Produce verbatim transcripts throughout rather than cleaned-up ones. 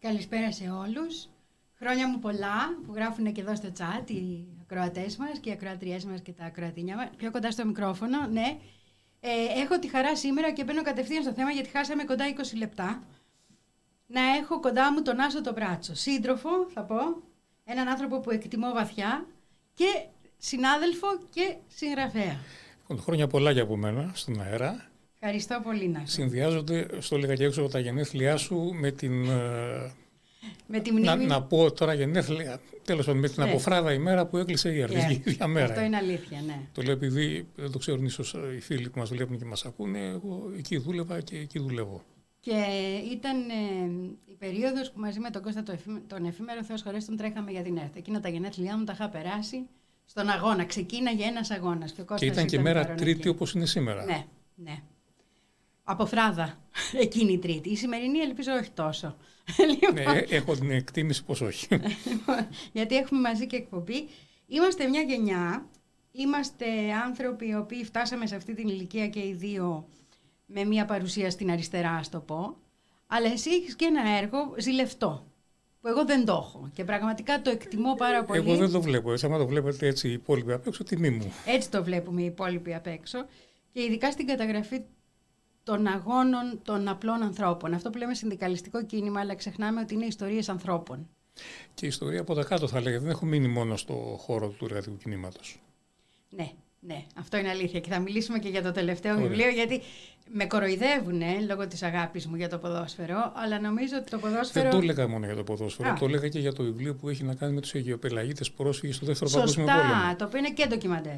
Καλησπέρα σε όλους. Χρόνια μου πολλά που γράφουν και εδώ στο chat οι ακροατές μας και οι ακροατριές μας και τα ακροατίνια μας. Πιο κοντά στο μικρόφωνο, ναι. Ε, έχω τη χαρά σήμερα και μπαίνω κατευθείαν στο θέμα γιατί χάσαμε κοντά είκοσι λεπτά. Να έχω κοντά μου τον Άσο τον Μπράτσο. Σύντροφο, θα πω. Έναν άνθρωπο που εκτιμώ βαθιά και συνάδελφο και συγγραφέα. Χρόνια πολλά για από μένα στον αέρα. Ευχαριστώ πολύ, Νάσο. Συνδυάζονται, στο έλεγα και έξω από τα γενέθλιά σου, με την. Με τη μνήμη... να, να πω τώρα γενέθλια, τέλος πάντων, με την ναι. αποφράδα ημέρα που έκλεισε η αρχική yeah. μέρα. Αυτό είναι αλήθεια, ναι. Το λέω επειδή δεν το ξέρουν ίσως οι φίλοι που μας βλέπουν και μας ακούνε. Εγώ εκεί δούλευα και εκεί δουλεύω. Και ήταν ε, η περίοδος που μαζί με τον Κώστα τον εφήμερο Θεός χωρές τον τρέχαμε για την ΕΡΤ. Εκείνα τα γενέθλιά μου τα είχα περάσει στον αγώνα. Ξεκίναγε ένας αγώνας. Και, και ήταν και μέρα Τρίτη όπως είναι σήμερα. Ναι, ναι. Από φράδα εκείνη η Τρίτη. Η σημερινή ελπίζω όχι τόσο. Ναι, έχω την εκτίμηση πως όχι. Γιατί έχουμε μαζί και εκπομπή. Είμαστε μια γενιά, είμαστε άνθρωποι οι οποίοι φτάσαμε σε αυτή την ηλικία και οι δύο με μια παρουσία στην αριστερά, ας το πω. Αλλά εσύ έχεις και ένα έργο ζηλευτό, που εγώ δεν το έχω και πραγματικά το εκτιμώ πάρα πολύ. Εγώ δεν το βλέπω έτσι, άμα το βλέπετε έτσι οι υπόλοιποι απ' έξω, τιμή μου. Έτσι το βλέπουμε οι υπόλοιποι απ' έξω και ειδικά στην καταγραφή των αγώνων των απλών ανθρώπων. Αυτό που λέμε συνδικαλιστικό κίνημα, αλλά ξεχνάμε ότι είναι ιστορίες ανθρώπων. Και η ιστορία από τα κάτω θα λέγεται, δεν έχω μείνει μόνο στο χώρο του εργατικού κινήματος. Ναι, ναι, αυτό είναι αλήθεια. Και θα μιλήσουμε και για το τελευταίο Ωραία. βιβλίο, γιατί με κοροϊδεύουν λόγω της αγάπης μου για το ποδόσφαιρο, αλλά νομίζω ότι το ποδόσφαιρο. Δεν το έλεγα μόνο για το ποδόσφαιρο, Α. το έλεγα και για το βιβλίο που έχει να κάνει με τους Αιγαιοπελαγίτες πρόσφυγες στο Δεύτερο Παγκόσμιο Πόλεμο. Σωστά, το οποίο είναι και ντοκιμαντέρ.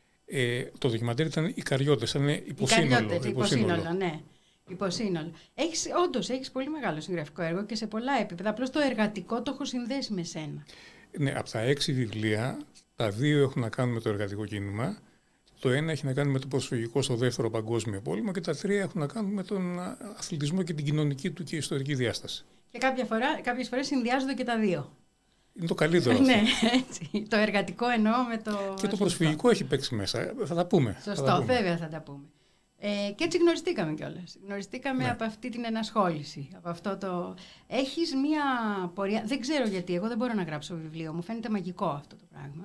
Ε, το ντοκιμαντέρ ήταν οι Καριώτες, ήταν υποσύνολο. Οι Καριώτες, υποσύνολο, ναι. Υποσύνολο. Έχεις, όντως, έχεις πολύ μεγάλο συγγραφικό έργο και σε πολλά επίπεδα. Απλώς το εργατικό το έχω συνδέσει με σένα. Ναι, από τα έξι βιβλία, τα δύο έχουν να κάνουν με το εργατικό κίνημα. Το ένα έχει να κάνει με το προσφυγικό στο Δεύτερο Παγκόσμιο Πόλεμο και τα τρία έχουν να κάνουν με τον αθλητισμό και την κοινωνική του και ιστορική διάσταση. Και κάποια φορά, κάποιες φορές συνδυάζονται και τα δύο. Είναι το καλύτερο. Ναι, έτσι. Το εργατικό εννοώ με το. Και το προσφυγικό έχει παίξει μέσα. Θα τα πούμε. Σωστό, θα τα πούμε. Βέβαια θα τα πούμε. Ε, και έτσι γνωριστήκαμε κιόλας. Γνωριστήκαμε ναι. από αυτή την ενασχόληση. Από αυτό το. Έχεις μία πορεία. Δεν ξέρω γιατί. Εγώ δεν μπορώ να γράψω βιβλίο. Μου φαίνεται μαγικό αυτό το πράγμα.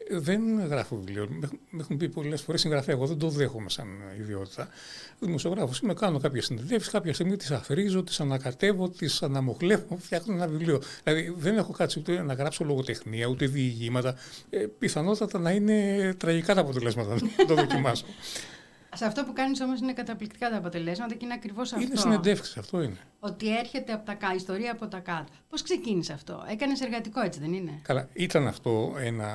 Δεν γράφω βιβλίο. Με έχουν πει πολλές φορές συγγραφέα. Εγώ δεν το δέχομαι σαν ιδιότητα. Δημοσιογράφος είμαι, κάνω κάποιες συνεντεύξεις, κάποια στιγμή τις αφρίζω, τις ανακατεύω, τις αναμοχλεύω, φτιάχνω ένα βιβλίο. Δηλαδή δεν έχω κάτσει ούτε να γράψω λογοτεχνία, ούτε διηγήματα. Ε, πιθανότατα να είναι τραγικά τα αποτελέσματα να το δοκιμάσω. Σε αυτό που κάνεις όμως είναι καταπληκτικά τα αποτελέσματα και είναι ακριβώς αυτό. Είναι συνεντεύξεις, αυτό είναι. Ότι έρχεται από τα κάτω, ιστορία από τα κάτω. Πώς ξεκίνησε αυτό? Έκανες εργατικό, έτσι δεν είναι? Καλά, ήταν αυτό ένα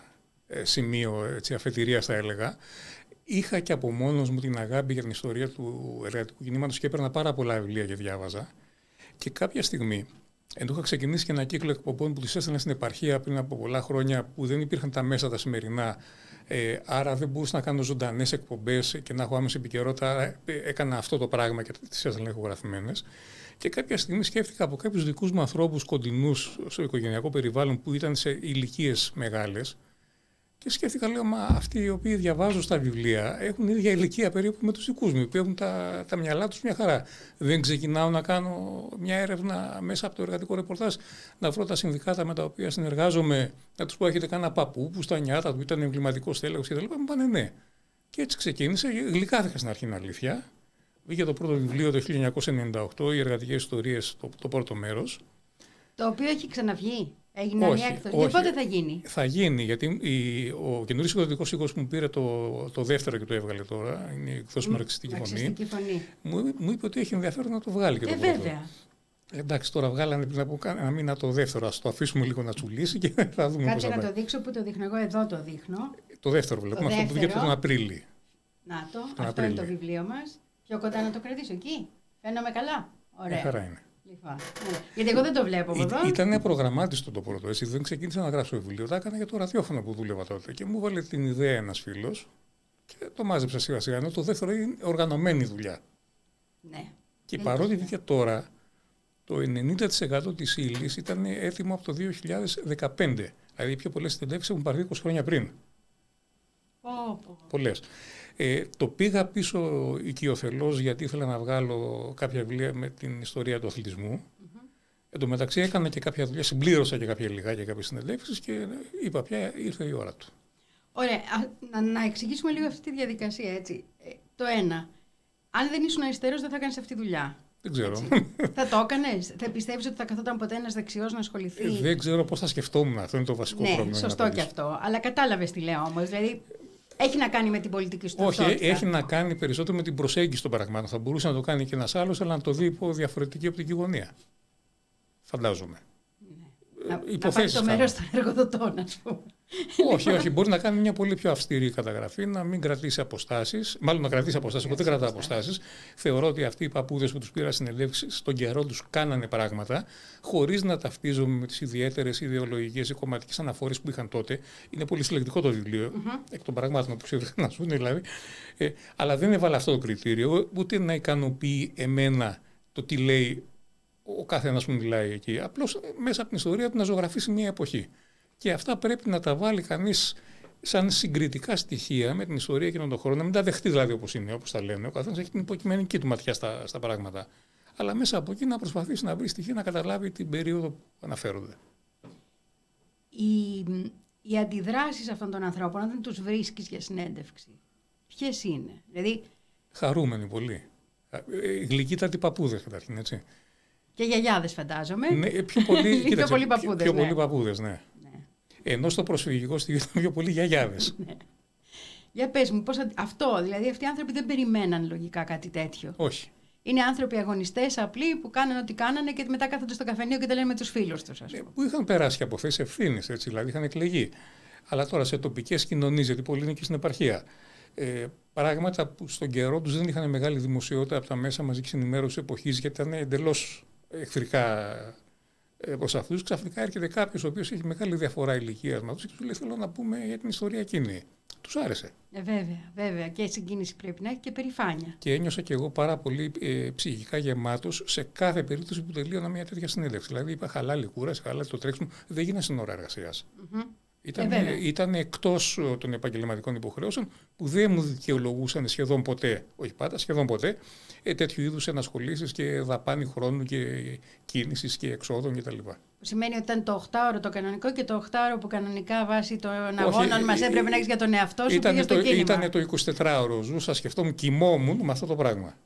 σημείο έτσι, αφετηρίας θα έλεγα. Είχα και από μόνος μου την αγάπη για την ιστορία του εργατικού κινήματος και έπαιρνα πάρα πολλά βιβλία και διάβαζα. Και κάποια στιγμή, ενώ είχα ξεκινήσει και ένα κύκλο εκπομπών που τις έστελνα στην επαρχία πριν από πολλά χρόνια, που δεν υπήρχαν τα μέσα τα σημερινά, ε, άρα δεν μπορούσα να κάνω ζωντανές εκπομπές και να έχω άμεση επικαιρότητα. Έκανα αυτό το πράγμα και τις έστελνα ηχογραφημένες. Και κάποια στιγμή σκέφτηκα από κάποιους δικούς μου ανθρώπους κοντινούς στο οικογενειακό περιβάλλον που ήταν σε ηλικίες μεγάλες. Και σκέφτηκα, λέω, μα αυτοί οι οποίοι διαβάζουν στα βιβλία έχουν ίδια ηλικία περίπου με τους δικούς μου, που έχουν τα, τα μυαλά τους μια χαρά. Δεν ξεκινάω να κάνω μια έρευνα μέσα από το εργατικό ρεπορτάζ, να βρω τα συνδικάτα με τα οποία συνεργάζομαι, να τους πω: έχετε κανένα παππού που στα νιάτα του ήταν εμβληματικός τέλεχος κτλ. Μου πάνε ναι. Και έτσι ξεκίνησε. Γλυκάθηκα στην αρχή, είναι αλήθεια. Βγήκε το πρώτο βιβλίο το χίλια εννιακόσια ενενήντα οκτώ, οι εργατικές ιστορίες, το, το πρώτο μέρος. Το οποίο έχει ξαναβγεί. Έγινε μια έκδοση. Και πότε θα γίνει? Θα γίνει, γιατί η, ο καινούργιος εκδοτικός οίκος που μου πήρε το, το δεύτερο και το έβγαλε τώρα, είναι η εκδόση Μαρξιστική Φωνή, φωνή. Μου, μου είπε ότι έχει ενδιαφέρον να το βγάλει και το ε, πρώτο. Βέβαια. Εντάξει, τώρα βγάλανε πριν από ένα μήνα το δεύτερο, ας το αφήσουμε λίγο να τσουλήσει και θα δούμε. Κάτσε να το δείξω, που το δείχνω εγώ, εδώ το δείχνω. Το δεύτερο βλέπουμε, αυτό που βγήκε τον Απρίλιο. Να το, αυτό Απρίλιο. Είναι το βιβλίο μας. Πιο κοντά να το κρατήσω εκεί. Φαίνομαι καλά. Ωραία. Ε, χαρά είναι. Λοιπόν, ναι. Γιατί εγώ δεν το βλέπω από εδώ. Ήταν προγραμμάτιστο το πρώτο, έτσι. Δεν ξεκίνησα να γράψω βιβλίο. Τα έκανα για το ραδιόφωνο που δούλευα τότε. Και μου βάλε την ιδέα ένας φίλος και το μάζεψα σιγά σιγά. Ενώ το δεύτερο είναι οργανωμένη δουλειά. Ναι. Και παρότι βγήκε τώρα, το ενενήντα τοις εκατό της ύλης ήταν έτοιμο από το δύο χιλιάδες δεκαπέντε. Δηλαδή οι πιο πολλές συνεντεύξεις έχουν πάρει είκοσι χρόνια πριν. Oh, oh. Πολλές. Ε, το πήγα πίσω οικειοθελώς γιατί ήθελα να βγάλω κάποια βιβλία με την ιστορία του αθλητισμού. Mm-hmm. Εν τω μεταξύ έκανα και κάποια δουλειά, συμπλήρωσα και κάποια λιγάκια, κάποιες συνεντεύξεις και είπα πια ήρθε η ώρα του. Ωραία. Να, να εξηγήσουμε λίγο αυτή τη διαδικασία, έτσι. Ε, το ένα, αν δεν ήσουν αριστερός δεν θα κάνεις αυτή τη δουλειά. Δεν ξέρω. Θα το έκανες, θα πιστεύεις ότι θα καθόταν ποτέ ένας δεξιός να ασχοληθεί? Ε, δεν ξέρω πώς θα σκεφτόμουν, αυτό είναι το βασικό ναι, πρόβλημα. Σωστό και αυτό. Αλλά κατάλαβες τι λέω όμως. Δηλαδή, έχει να κάνει με την πολιτική σου Όχι, ταυτότητα. έχει να κάνει περισσότερο με την προσέγγιση των πραγμάτων. Θα μπορούσε να το κάνει και ένας άλλος, αλλά να το δει υπό διαφορετική οπτική γωνία. Φαντάζομαι. Ναι. Να, να πάρει το μέρος των εργοδοτών, ας πούμε. Όχι, όχι. Μπορεί να κάνει μια πολύ πιο αυστηρή καταγραφή, να μην κρατήσει αποστάσεις. Μάλλον να κρατήσει αποστάσεις. Εγώ δεν κρατάω αποστάσεις. Θεωρώ ότι αυτοί οι παππούδες που τους πήρα συνεντεύξεις στον καιρό τους κάνανε πράγματα, χωρίς να ταυτίζομαι με τις ιδιαίτερες ιδεολογικές ή κομματικές αναφορές που είχαν τότε. Είναι πολύ συλλεκτικό το βιβλίο, mm-hmm. εκ των πραγμάτων που ξέρετε να ζουν δηλαδή. Ε, αλλά δεν έβαλα αυτό το κριτήριο, ούτε να ικανοποιεί εμένα το τι λέει ο καθένας που μιλάει εκεί. Απλώς μέσα από την ιστορία του να ζωγραφίσει μια εποχή. Και αυτά πρέπει να τα βάλει κανείς σαν συγκριτικά στοιχεία με την ιστορία εκείνων των χρόνων, να μην τα δεχτεί δηλαδή όπως είναι, όπως τα λένε. Ο καθένας έχει την υποκειμενική του ματιά στα, στα πράγματα. Αλλά μέσα από εκεί να προσπαθήσει να βρει στοιχεία να καταλάβει την περίοδο που αναφέρονται. Οι, οι αντιδράσεις αυτών των ανθρώπων, αν δεν τους βρίσκεις για συνέντευξη, ποιες είναι? Δηλαδή... Χαρούμενοι πολύ. Γλυκύτατοι παππούδες καταρχήν, έτσι. Και γιαγιάδες φαντάζομαι. Ναι, πιο πολύ, κοίταξε, πιο πολύ παππούδες. Πιο ναι. πολύ παππούδες, ναι. ναι. Ενώ στο προσφυγικό στοιχείο ήταν πιο πολύ γιαγιάδες. ναι. Για πες μου, πώς αυτό, δηλαδή αυτοί οι άνθρωποι δεν περιμέναν λογικά κάτι τέτοιο. Όχι. Είναι άνθρωποι αγωνιστές, απλοί, που κάνανε ό,τι κάνανε και μετά κάθονται στο καφενείο και τα λένε με τους φίλους τους, ας πούμε. Ναι, που είχαν περάσει από θέσεις ευθύνης, έτσι, δηλαδή είχαν εκλεγεί. Αλλά τώρα σε τοπικές κοινωνίες, γιατί πολλοί είναι και στην επαρχία. Ε, πράγματα που στον καιρό τους δεν είχαν μεγάλη δημοσιότητα από τα μέσα μαζικής ενημέρωσης εποχής, γιατί ήταν εντελώς εχθρικά προς αυτούς. Ξαφνικά έρχεται κάποιος ο οποίος έχει μεγάλη διαφορά ηλικίας με αυτούς και του λέει: θέλω να πούμε για την ιστορία εκείνη. Τους άρεσε. Ε, βέβαια, βέβαια. Και συγκίνηση πρέπει να έχει και περηφάνεια. Και ένιωσα και εγώ πάρα πολύ ε, ψυχικά γεμάτος σε κάθε περίπτωση που τελείωνα μια τέτοια συνέντευξη. Δηλαδή, είπα: χαλάλη κούραση, χαλάλη το τρέξιμο. Δεν γίνανε στην ώρα εργασίας. Mm-hmm. Ήταν, ε, ήταν εκτός των επαγγελματικών υποχρεώσεων που δεν μου δικαιολογούσαν σχεδόν ποτέ, όχι πάντα, σχεδόν ποτέ, ε, τέτοιου είδους ενασχολήσεις και δαπάνη χρόνου και κίνησης και εξόδων κτλ. Σημαίνει ότι ήταν το οχτάωρο το κανονικό και το οχτάωρο που κανονικά βάσει των αγώνων μας έπρεπε να έχεις για τον εαυτό σου πήγε στο κίνημα. Ήταν το εικοσιτετράωρο, ζούσα, σκεφτόμουν, κοιμόμουν με αυτό το πράγμα.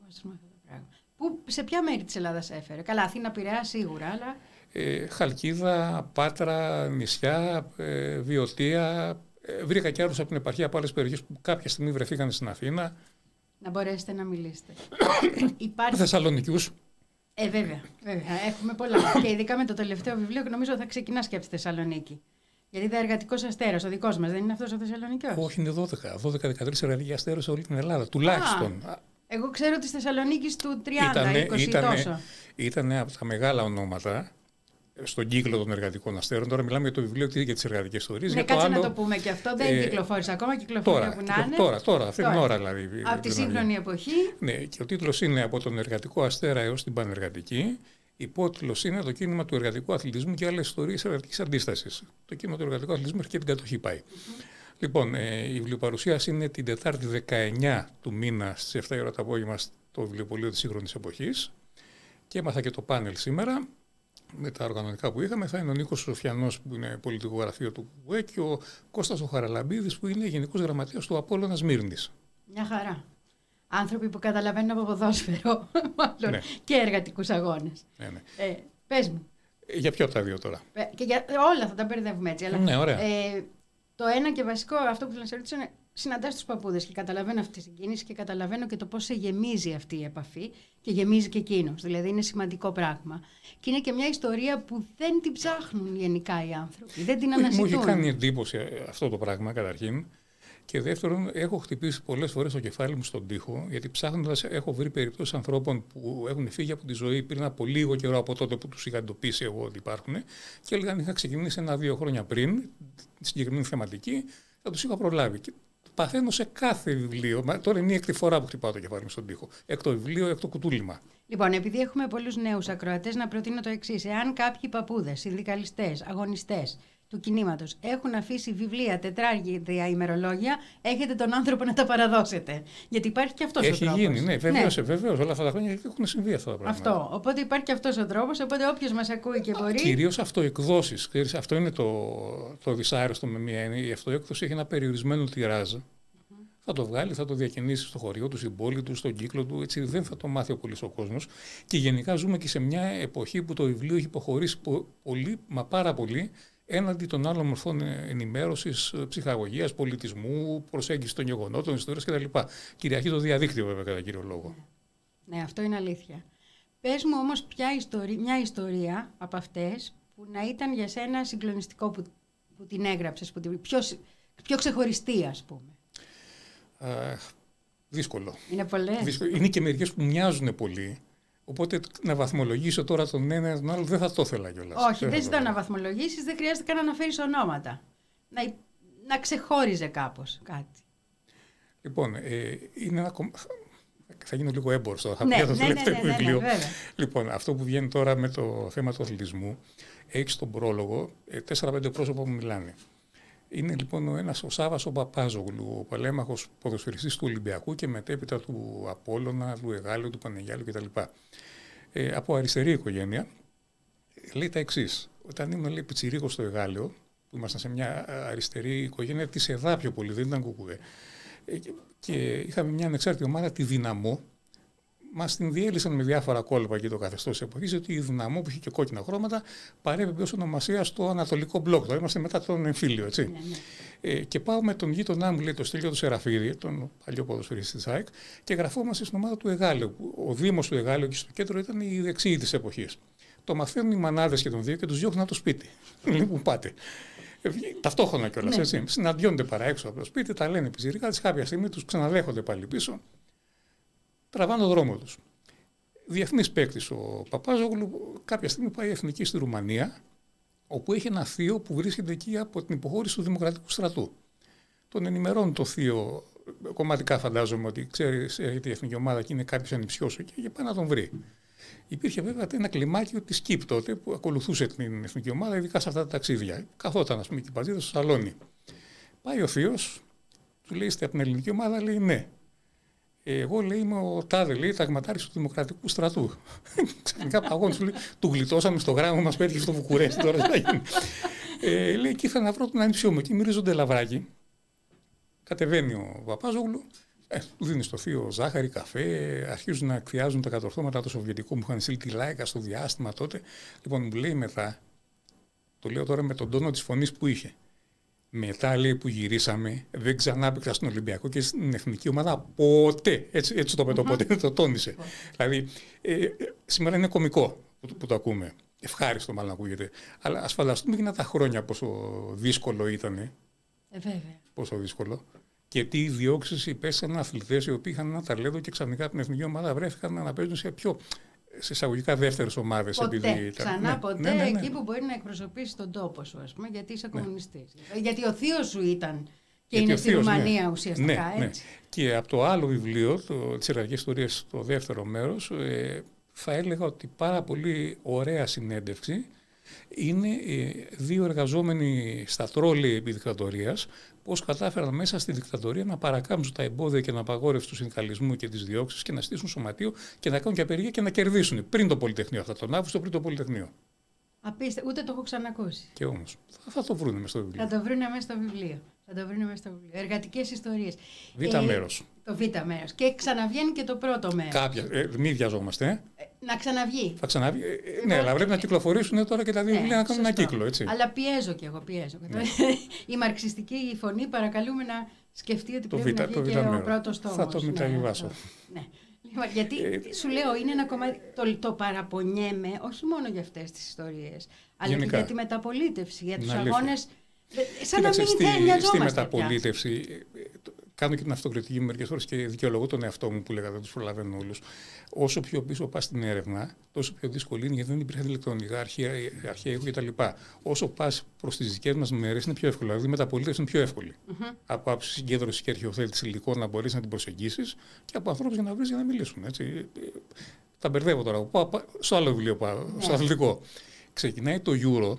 Που σε ποια μέρη της Ελλάδας έφερε? Καλά, Αθήνα, Πειραιά σίγουρα, αλλά... Ε, Χαλκίδα, Πάτρα, νησιά, ε, Βιωτία. Ε, βρήκα και άλλους από την επαρχία από άλλες περιοχές που κάποια στιγμή βρεθήκαν στην Αθήνα. Να μπορέσετε να μιλήσετε. Υπάρχει... Θεσσαλονικιούς. Ε, βέβαια, βέβαια. Έχουμε πολλά. Και ειδικά με το τελευταίο βιβλίο, νομίζω θα ξεκινάς και από τη Θεσσαλονίκη. Γιατί ήταν εργατικός αστέρας, ο δικός μας, δεν είναι αυτός ο Θεσσαλονικιός? Όχι, είναι δώδεκα. δώδεκα δεκατρείς εργατικοί αστέρες σε όλη την Ελλάδα. Τουλάχιστον. Α, εγώ ξέρω της Θεσσαλονίκης του τριάντα είκοσι ήτανε, τόσο. Ήταν από τα μεγάλα ονόματα στον κύκλο των εργατικών αστέρων. Τώρα μιλάμε για το βιβλίο για τις εργατικές ιστορίες. Ναι, κάτσε το άλλο, να το πούμε και αυτό. Δεν ε, κυκλοφόρησε ακόμα, κυκλοφορεί τώρα, που να είναι. Τώρα, τώρα, αυτή την ώρα δηλαδή. Από τη σύγχρονη εποχή. Ναι, και ο τίτλος είναι «Από τον εργατικό αστέρα έως την πανεργατική». Υπότιτλος είναι «Το κίνημα του εργατικού αθλητισμού και άλλες ιστορίες εργατικής αντίστασης». Το κίνημα του εργατικού αθλητισμού έχει και την κατοχή πάει. Mm-hmm. Λοιπόν, ε, η βιβλιοπαρουσίαση είναι την Τετάρτη δεκαεννιά του μήνα στις επτά η ώρα το απόγευμα στο βιβλιοπωλείο της σύγχρονης εποχής. Και έμαθα και το πάνελ σήμερα. Με τα οργανωτικά που είχαμε, θα είναι ο Νίκος Σοφιανός, που είναι πολιτικό γραφείο του ΚΟΕ, και ο Κώστας ο Χαραλαμπίδης, που είναι γενικός γραμματέας του Απόλλωνα Σμύρνης. Μια χαρά. Άνθρωποι που καταλαβαίνουν από ποδόσφαιρο, μάλλον, ναι. Και εργατικούς αγώνες. Ναι, ναι. Ε, πες μου. Ε, για ποιο από τα δύο τώρα? Ε, και για, όλα θα τα μπερδεύουμε έτσι. Αλλά, ναι, ωραία. Ε, το ένα και βασικό, αυτό που θέλω να σε ρωτήσω, είναι συναντάς τους παππούδες και καταλαβαίνω αυτή τη συγκίνηση και καταλαβαίνω και το πώς σε γεμίζει αυτή η επαφή και γεμίζει και εκείνος. Δηλαδή είναι σημαντικό πράγμα. Και είναι και μια ιστορία που δεν την ψάχνουν γενικά οι άνθρωποι. Δεν την αναζητούν. Μου έχει κάνει εντύπωση αυτό το πράγμα καταρχήν. Και δεύτερον, έχω χτυπήσει πολλές φορές το κεφάλι μου στον τοίχο, γιατί ψάχνοντας έχω βρει περιπτώσεις ανθρώπων που έχουν φύγει από τη ζωή πριν από λίγο καιρό από τότε που τους είχα εντοπίσει εγώ ότι υπάρχουν, και έλεγαν είχα ξεκινήσει ένα-δύο χρόνια πριν τη συγκεκριμένη θεματική, θα τους είχα προλάβει. Και παθαίνω σε κάθε βιβλίο. Μα τώρα είναι η έκτη φορά που χτυπάω το κεφάλι μου στον τοίχο. Εκ το βιβλίο, εκ το κουτούλημα. Λοιπόν, επειδή έχουμε πολλούς νέους ακροατές, να προτείνω το εξής. Εάν κάποιοι παππούδες, συνδικαλιστές, αγωνιστές του κινήματος έχουν αφήσει βιβλία, τετράγιδια, ημερολόγια, έχετε τον άνθρωπο να τα παραδώσετε. Γιατί υπάρχει και αυτός ο τρόπος. Έχει γίνει, ναι, βεβαίως, ναι. βεβαίως. Όλα αυτά τα χρόνια έχουν συμβεί αυτά τα πράγματα. Αυτό. Οπότε υπάρχει και αυτός ο τρόπος. Οπότε όποιος μας ακούει και μπορεί. Κυρίως αυτοεκδόσεις. Αυτό είναι το, το δυσάρεστο με μία έννοια. Η αυτοέκδοση έχει ένα περιορισμένο τυράζ. Mm-hmm. Θα το βγάλει, θα το διακινήσει στο χωριό του, στην πόλη του, στον κύκλο του. Έτσι δεν θα το μάθει ο πολύς ο κόσμος. Και γενικά ζούμε και σε μια εποχή που το βιβλίο έχει υποχωρήσει πολύ, μα πάρα πολύ, έναντι των άλλων μορφών ενημέρωσης, ψυχαγωγίας, πολιτισμού, προσέγγιση των γεγονότων, ιστορίας κτλ. Κυριαρχεί το διαδίκτυο, βέβαια, κατά κύριο λόγο. Ναι, αυτό είναι αλήθεια. Πες μου όμως ποια ιστορία, μια ιστορία από αυτές που να ήταν για σένα συγκλονιστικό που, που την έγραψες, που την, πιο, πιο ξεχωριστή, ας πούμε. Α, δύσκολο. Είναι πολλές. Δύσκολο. Είναι και μερικές που μοιάζουν πολύ. Οπότε να βαθμολογήσω τώρα τον ένα τον άλλο δεν θα το ήθελα κιόλας. Όχι, δεν ζητάω να βαθμολογήσεις, δεν χρειάζεται καν να αναφέρεις ονόματα. Να, να ξεχώριζε κάπως κάτι. Λοιπόν, ε, είναι ένα κομμάτι. Θα γίνω λίγο έμπορος τώρα. Θα ναι, πει το ναι, τελευταίο ναι, ναι, βιβλίο. Ναι, ναι, λοιπόν, αυτό που βγαίνει τώρα με το θέμα του αθλητισμού, έχει στον πρόλογο τέσσερα πέντε πρόσωπα που μιλάνε. Είναι λοιπόν ο ένας ο Σάββας ο Παπάζογλου, ο παλέμαχος ποδοσφαιριστής του Ολυμπιακού και μετέπειτα του Απόλλωνα, του Εγάλεου, του Πανεγιάλου κτλ. Ε, από αριστερή οικογένεια, λέει τα εξής. Όταν ήμουν, λέει, πιτσιρίκος στο Εγάλεο, που ήμασταν σε μια αριστερή οικογένεια, της ΕΔΑ πιο πολύ, δεν ήταν κουκουέ. Ε, και είχαμε μια ανεξάρτητη ομάδα, τη Δυναμό. Μας την διέλυσαν με διάφορα κόλπα και το καθεστώς της εποχής, ότι η Δυναμό που είχε και κόκκινα χρώματα παρέπεμπε ως ονομασία στο Ανατολικό Μπλοκ. Τώρα είμαστε μετά τον εμφύλιο, έτσι. Ναι, ναι. Ε, και πάω με τον γείτονά μου, λέει, το Στέλιο του Σεραφίδη, τον παλιό ποδοσφαιριστή της ΑΕΚ, και γραφόμαστε στην ομάδα του Εγάλεου. Ο Δήμος του Εγάλεου και στο κέντρο ήταν οι δεξιοί της εποχής. Το μαθαίνουν οι μανάδες και των δύο και τους διώχνουν από το σπίτι. Λέει, πού πάτε. Ε, ταυτόχρονα κιόλας, ναι. Έτσι. Συναντιόνται παρά έξω από το σπίτι, τα λένε πιτσιρικάδες, κάποια στιγμή τους ξαναδέχονται πάλι πίσω. Τραβάνε τον δρόμο τους. Διεθνής παίκτης ο Παπάζογλου, κάποια στιγμή πάει εθνική στη Ρουμανία, όπου έχει ένα θείο που βρίσκεται εκεί από την υποχώρηση του Δημοκρατικού Στρατού. Τον ενημερώνει το θείο, κομματικά φαντάζομαι ότι ξέρει, έρχεται η εθνική ομάδα και είναι κάποιος ανιψιός εκεί και πάει να τον βρει. Υπήρχε βέβαια ένα κλιμάκιο της ΚΙΠ τότε που ακολουθούσε την εθνική ομάδα, ειδικά σε αυτά τα ταξίδια. Καθόταν, ας πούμε, και η παρτίδα στο σαλόνι. Πάει ο θείος, του λέει, είστε από την ελληνική ομάδα, λέει ναι. Εγώ, λέει, είμαι ο τάδε, λέει, ταγματάρης του Δημοκρατικού Στρατού. Ξαφνικά παγώνει, του λέει, του γλιτώσαμε στο γράμμα, μας πέτυχε στο Βουκουρέστι, τώρα τι θα γίνει. ε, λέει, και ήθελα να βρω τον ανιψιό μου. Εκεί μυρίζονται λαβράκι. Κατεβαίνει ο Παπάζογλου, ε, του δίνει στο θείο ζάχαρη, καφέ, αρχίζουν να εκφιάζουν τα κατορθώματα του Σοβιετικού που είχαν στείλει τη Λάικα στο διάστημα τότε. Λοιπόν, μου λέει μετά, το λέω τώρα με τον τόνο της φωνής που είχε. Μετά, λέει, που γυρίσαμε, δεν ξανά έπαιξα στον Ολυμπιακό και στην εθνική ομάδα ποτέ. Έτσι, έτσι το πέτω, ποτέ δεν το τόνισε. Δηλαδή, ε, σήμερα είναι κωμικό που, που το ακούμε. Ευχάριστο, μάλλον ακούγεται. Αλλά ας φανταστούμε και τα χρόνια πόσο δύσκολο ήταν. Ε, βέβαια. Πόσο δύσκολο. Και τι διώξεις υπέστησαν αθλητές οι οποίοι είχαν ένα ταλέντο και ξαφνικά από την εθνική ομάδα βρέθηκαν να παίζουν σε πιο. Σε εισαγωγικά δεύτερες ομάδες. Ποτέ, επειδή ξανά ναι, ποτέ, ναι, ναι, ναι. Εκεί που μπορεί να εκπροσωπήσει τον τόπο σου, ας πούμε, γιατί είσαι ναι. κομμουνιστής. Γιατί ο θείος σου ήταν και γιατί είναι στη θείος, Ρουμανία, ναι. ουσιαστικά, ναι, έτσι. Ναι. Και από το άλλο βιβλίο, το, τις Ιεραρχικές Ιστορίες, το δεύτερο μέρος, ε, θα έλεγα ότι πάρα πολύ ωραία συνέντευξη είναι ε, δύο εργαζόμενοι στα τρόλεϊ επί δικτατορίας, πώς κατάφεραν μέσα στη δικτατορία να παρακάμψουν τα εμπόδια και να απαγόρευσουν του συνδικαλισμού και τις διώξεις και να στήσουν σωματείο και να κάνουν και απεργία και να κερδίσουν πριν το Πολυτεχνείο. Αυτά τον Αύγουστο πριν το Πολυτεχνείο. Απίστευτο, ούτε το έχω ξανακούσει. Και όμως θα, θα το βρούνε μέσα στο βιβλίο. Θα το βρούνε μέσα στο βιβλίο. Θα το βρούνε μέσα στο βιβλίο. Εργατικές ιστορίες. Β' ε, μέρος. Το Β' μέρος. Και ξαναβγαίνει και το πρώτο μέρος. Κάποια. Ε, μην βιαζόμαστε. Ε. Ε, να ξαναβγεί. Θα ξαναβγεί. Ε, ε, ναι, αλλά πρέπει να κυκλοφορήσουν τώρα και τα δύο βιβλία, ναι, να κάνουν ένα κύκλο. Έτσι. Αλλά πιέζω κι εγώ, πιέζω. Ναι. Η μαρξιστική φωνή παρακαλούμε να σκεφτεί ότι το πρέπει β, να βγει και ο πρώτος τόμος. Θα το μεταβιβάσω. Ναι, ναι. Γιατί ε, σου λέω, είναι ένα κομμάτι. Το, το παραπονιέμαι όχι μόνο για αυτές τις ιστορίες, αλλά γενικά. Και για τη μεταπολίτευση, για τους αγώνες. Σαν να μην νοιαζόμαστε. Στη μεταπολίτευση, κάνω και την αυτοκριτική μου μερικές φορές και δικαιολογώ τον εαυτό μου που λέγα δεν τους προλαβαίνω όλους. Όσο πιο πίσω πας στην έρευνα, τόσο πιο δύσκολη είναι γιατί δεν υπήρχαν ηλεκτρονικά, αρχαία, αρχαία ήχο κτλ. Όσο πας προς τις δικές μας μέρες είναι πιο εύκολο. Δηλαδή η μεταπολίτευση είναι πιο εύκολη. Mm-hmm. Από άψη συγκέντρωση και αρχαιοθέτηση υλικών να μπορείς να την προσεγγίσεις και από ανθρώπους για να βρεις για να μιλήσουν. Έτσι. Τα μπερδεύω τώρα. Πάω στο άλλο βιβλίο, πάω, στο αθλητικό. Ξεκινάει το Euro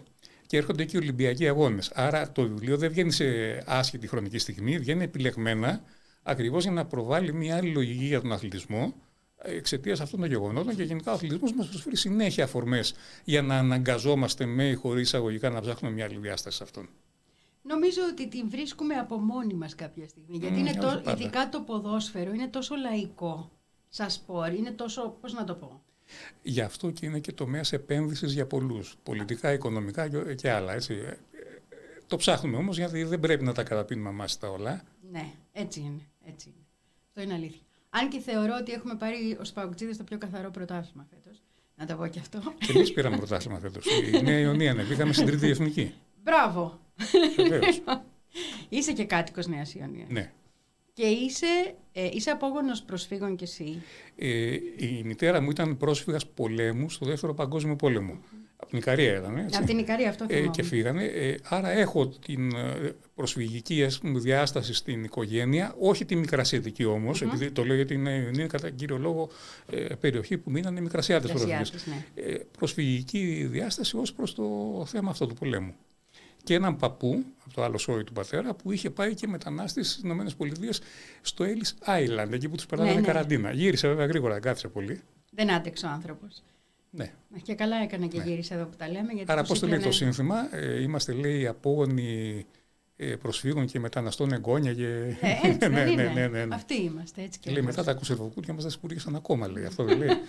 και έρχονται και οι Ολυμπιακοί Αγώνες. Άρα το βιβλίο δεν βγαίνει σε άσχετη χρονική στιγμή, βγαίνει επιλεγμένα ακριβώς για να προβάλλει μια άλλη λογική για τον αθλητισμό εξαιτίας αυτών των γεγονότων και γενικά ο αθλητισμός μας προσφέρει συνέχεια αφορμές για να αναγκαζόμαστε με ή χωρίς εισαγωγικά να ψάχνουμε μια άλλη διάσταση σε αυτόν. Νομίζω ότι την βρίσκουμε από μόνοι μας κάποια στιγμή. Γιατί mm, είναι το, ειδικά το ποδόσφαιρο είναι τόσο λαϊκό, σαν σπορ, είναι τόσο, πώς να το πω. Γι' αυτό και είναι και τομέας επένδυσης για πολλούς, πολιτικά, οικονομικά και άλλα. Έτσι. Το ψάχνουμε όμως γιατί δεν πρέπει να τα καταπίνουμε αμάσιτα όλα. Ναι, έτσι είναι, έτσι είναι. Αυτό είναι αλήθεια. Αν και θεωρώ ότι έχουμε πάρει ως παοκτζίδες το πιο καθαρό πρωτάθλημα φέτος. Να το πω και αυτό. Και εμείς πήραμε πρωτάθλημα φέτος. Η Νέα Ιωνία ανεβήκαμε στην τρίτη εθνική. Μπράβο. Είσαι και κάτοικος Νέας Ιωνίας. Ναι. Και είσαι, ε, είσαι απόγονος προσφύγων κι εσύ. Ε, η μητέρα μου ήταν πρόσφυγας πολέμου στο Δεύτερο Παγκόσμιο Πόλεμο. Mm-hmm. Από την Ικαρία ήταν. Έτσι. Από την Ικαρία, αυτό θυμάμαι. Ε, και φύγανε. Ε, άρα έχω την προσφυγική μου διάσταση στην οικογένεια, όχι τη μικρασιατική όμως, mm-hmm. επειδή το λέω γιατί είναι, είναι κατά κύριο λόγο ε, περιοχή που μείνανε μικρασιάτες πρόσφυγες. Ναι. Ε, προσφυγική διάσταση ως προς το θέμα αυτό του πολέμου. Και έναν παππού, από το άλλο σόι του πατέρα, που είχε πάει και μετανάστη στις ΗΠΑ στο Ellis Island, εκεί που τους περνάνε ναι, ναι. καραντίνα. Γύρισε βέβαια γρήγορα, κάθισε πολύ. Δεν άντεξε ο άνθρωπος. Ναι. Και καλά έκανε και ναι. γύρισε εδώ που τα λέμε. Γιατί άρα πώς το λέει το σύνθημα, ε, είμαστε λέει απόγονοι ε, προσφύγων και μεταναστών εγγόνια. Και... Ε, έτσι ναι, ναι, ναι, ναι, ναι, ναι. Αυτοί είμαστε. Έτσι και λέει μετά τα κουσερβοκούτια μας τα σπουργήσαν ακόμα, λέει. Αυτό δεν λέει.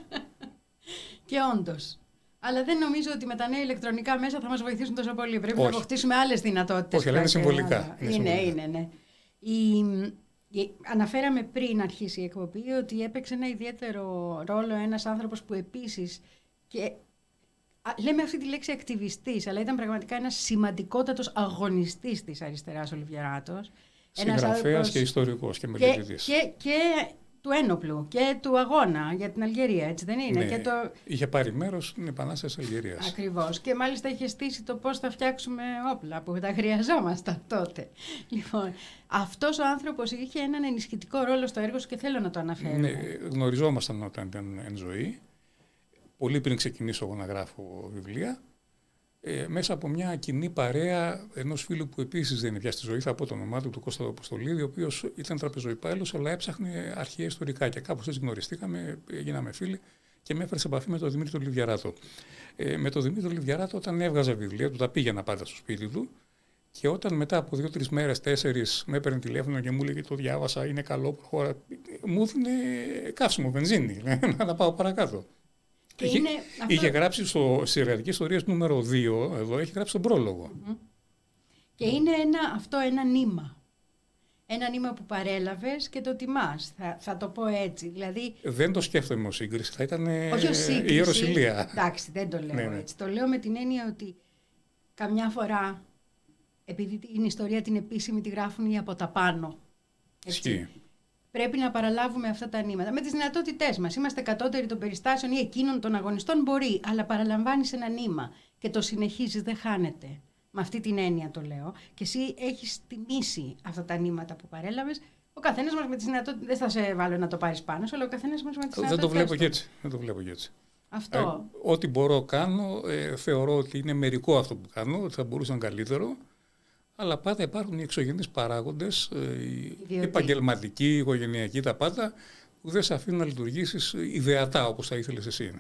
Και όντως. Αλλά δεν νομίζω ότι με τα νέα ηλεκτρονικά μέσα θα μας βοηθήσουν τόσο πολύ. Πρέπει Όχι. να αποκτήσουμε άλλες δυνατότητες. Όχι, αλλά είναι συμβολικά. Είναι, είναι, είναι, ναι. Η, η, αναφέραμε πριν αρχίσει η εκπομπή ότι έπαιξε ένα ιδιαίτερο ρόλο ένας άνθρωπος που επίσης. Και, α, λέμε αυτή τη λέξη ακτιβιστής, αλλά ήταν πραγματικά ένας σημαντικότατος αγωνιστής της αριστεράς, ο Λιβιαράτος. Συγγραφέας και ιστορικός και μελετητής. Και, και, και του ένοπλου και του αγώνα για την Αλγερία, έτσι δεν είναι. Ναι, και το... είχε πάρει μέρος στην Επανάσταση της Αλγερίας. Ακριβώς. Και μάλιστα είχε στήσει το πώς θα φτιάξουμε όπλα που τα χρειαζόμασταν τότε. Λοιπόν, αυτός ο άνθρωπος είχε έναν ενισχυτικό ρόλο στο έργο σου και θέλω να το αναφέρω. Ναι, γνωριζόμασταν όταν ήταν εν ζωή. Πολύ πριν ξεκινήσω εγώ να γράφω βιβλία. Ε, μέσα από μια κοινή παρέα ενός φίλου που επίσης δεν είναι πια στη ζωή, θα πω το όνομά του, του Κώστα Αποστολίδη, ο οποίος ήταν τραπεζοϊπάλληλος, αλλά έψαχνε αρχαία ιστορικά και κάπως έτσι γνωριστήκαμε, γίναμε φίλοι και με έφερε σε επαφή με τον Δημήτρη τον Λιβιαράτο. Ε, με τον Δημήτρη τον Λιβιαράτο, όταν έβγαζα βιβλία, του τα πήγαινα πάντα στο σπίτι του και όταν μετά από δύο-τρεις μέρες, τέσσερις, με έπαιρνε τηλέφωνο και μου έλεγε το διάβασα, είναι καλό, προχώρα, μου έδινε καύσιμο, βενζίνη, να τα πάω παρακάτω. Είχε, είναι αυτό... είχε γράψει στο, στις εργατικές ιστορίες νούμερο δύο, εδώ έχει γράψει τον πρόλογο. Mm-hmm. Και είναι ένα, αυτό ένα νήμα. Ένα νήμα που παρέλαβες και το τιμάς. Θα, θα το πω έτσι. Δηλαδή... Δεν το σκέφτομαι ως σύγκριση. Θα ήταν η Ιεροσυλία. Εντάξει, δεν το λέω ναι, ναι. έτσι. Το λέω με την έννοια ότι καμιά φορά, επειδή την ιστορία την επίσημη τη γράφουν οι από τα πάνω. Ισχύει. Πρέπει να παραλάβουμε αυτά τα νήματα. Με τις δυνατότητές μας. Είμαστε κατώτεροι των περιστάσεων ή εκείνων των αγωνιστών, μπορεί, αλλά παραλαμβάνεις ένα νήμα και το συνεχίζεις, δεν χάνεται. Με αυτή την έννοια το λέω. Και εσύ έχεις τιμήσει αυτά τα νήματα που παρέλαβες. Ο καθένας μας με τις δυνατότητες. Δεν θα σε βάλω να το πάρεις πάνω σου, αλλά ο καθένας μας με τις δυνατότητες. Δεν το βλέπω και έτσι. Δεν το βλέπω και έτσι. Αυτό. Ε, ό,τι μπορώ κάνω, ε, θεωρώ ότι είναι μερικό αυτό που κάνω, ότι θα μπορούσε να είναι καλύτερο. Αλλά πάντα υπάρχουν οι εξωγενείς παράγοντες, οι επαγγελματικοί, οι οικογενειακοί, τα πάντα, που δεν σε αφήνουν να λειτουργήσεις ιδεατά όπως θα ήθελες εσύ.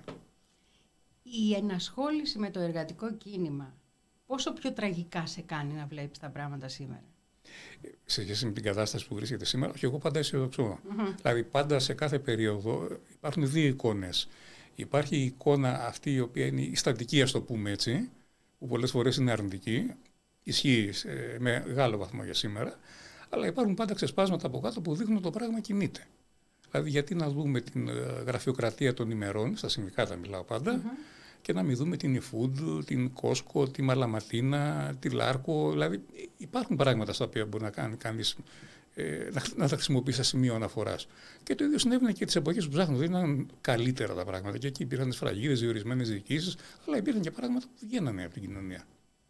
Η ενασχόληση με το εργατικό κίνημα, πόσο πιο τραγικά σε κάνει να βλέπεις τα πράγματα σήμερα? Σε σχέση με την κατάσταση που βρίσκεται σήμερα, και εγώ πάντα αισιοδοξώ. Mm-hmm. Δηλαδή πάντα σε κάθε περίοδο υπάρχουν δύο εικόνες. Υπάρχει η εικόνα αυτή η οποία είναι η στατική, ας το πούμε έτσι, που πολλές φορές είναι αρνητική. Ισχύει σε μεγάλο βαθμό για σήμερα, αλλά υπάρχουν πάντα ξεσπάσματα από κάτω που δείχνουν ότι το πράγμα κινείται. Δηλαδή, γιατί να δούμε την γραφειοκρατία των ημερών, στα συνδικάτα μιλάω πάντα, mm-hmm. και να μην δούμε την eFood, την Costco, τη Μαλαματίνα, τη Λάρκο. Δηλαδή, υπάρχουν πράγματα στα οποία μπορεί να κάνει κανείς, ε, να, να τα χρησιμοποιήσει σαν σημείο αναφοράς. Και το ίδιο συνέβαινε και τις εποχές που ψάχνουν. Δεν ήταν καλύτερα τα πράγματα. Και εκεί υπήρχαν τις φραγίδες, διορισμένες διοικήσεις, αλλά υπήρχαν και πράγματα που βγαίνανε από την κοινωνία.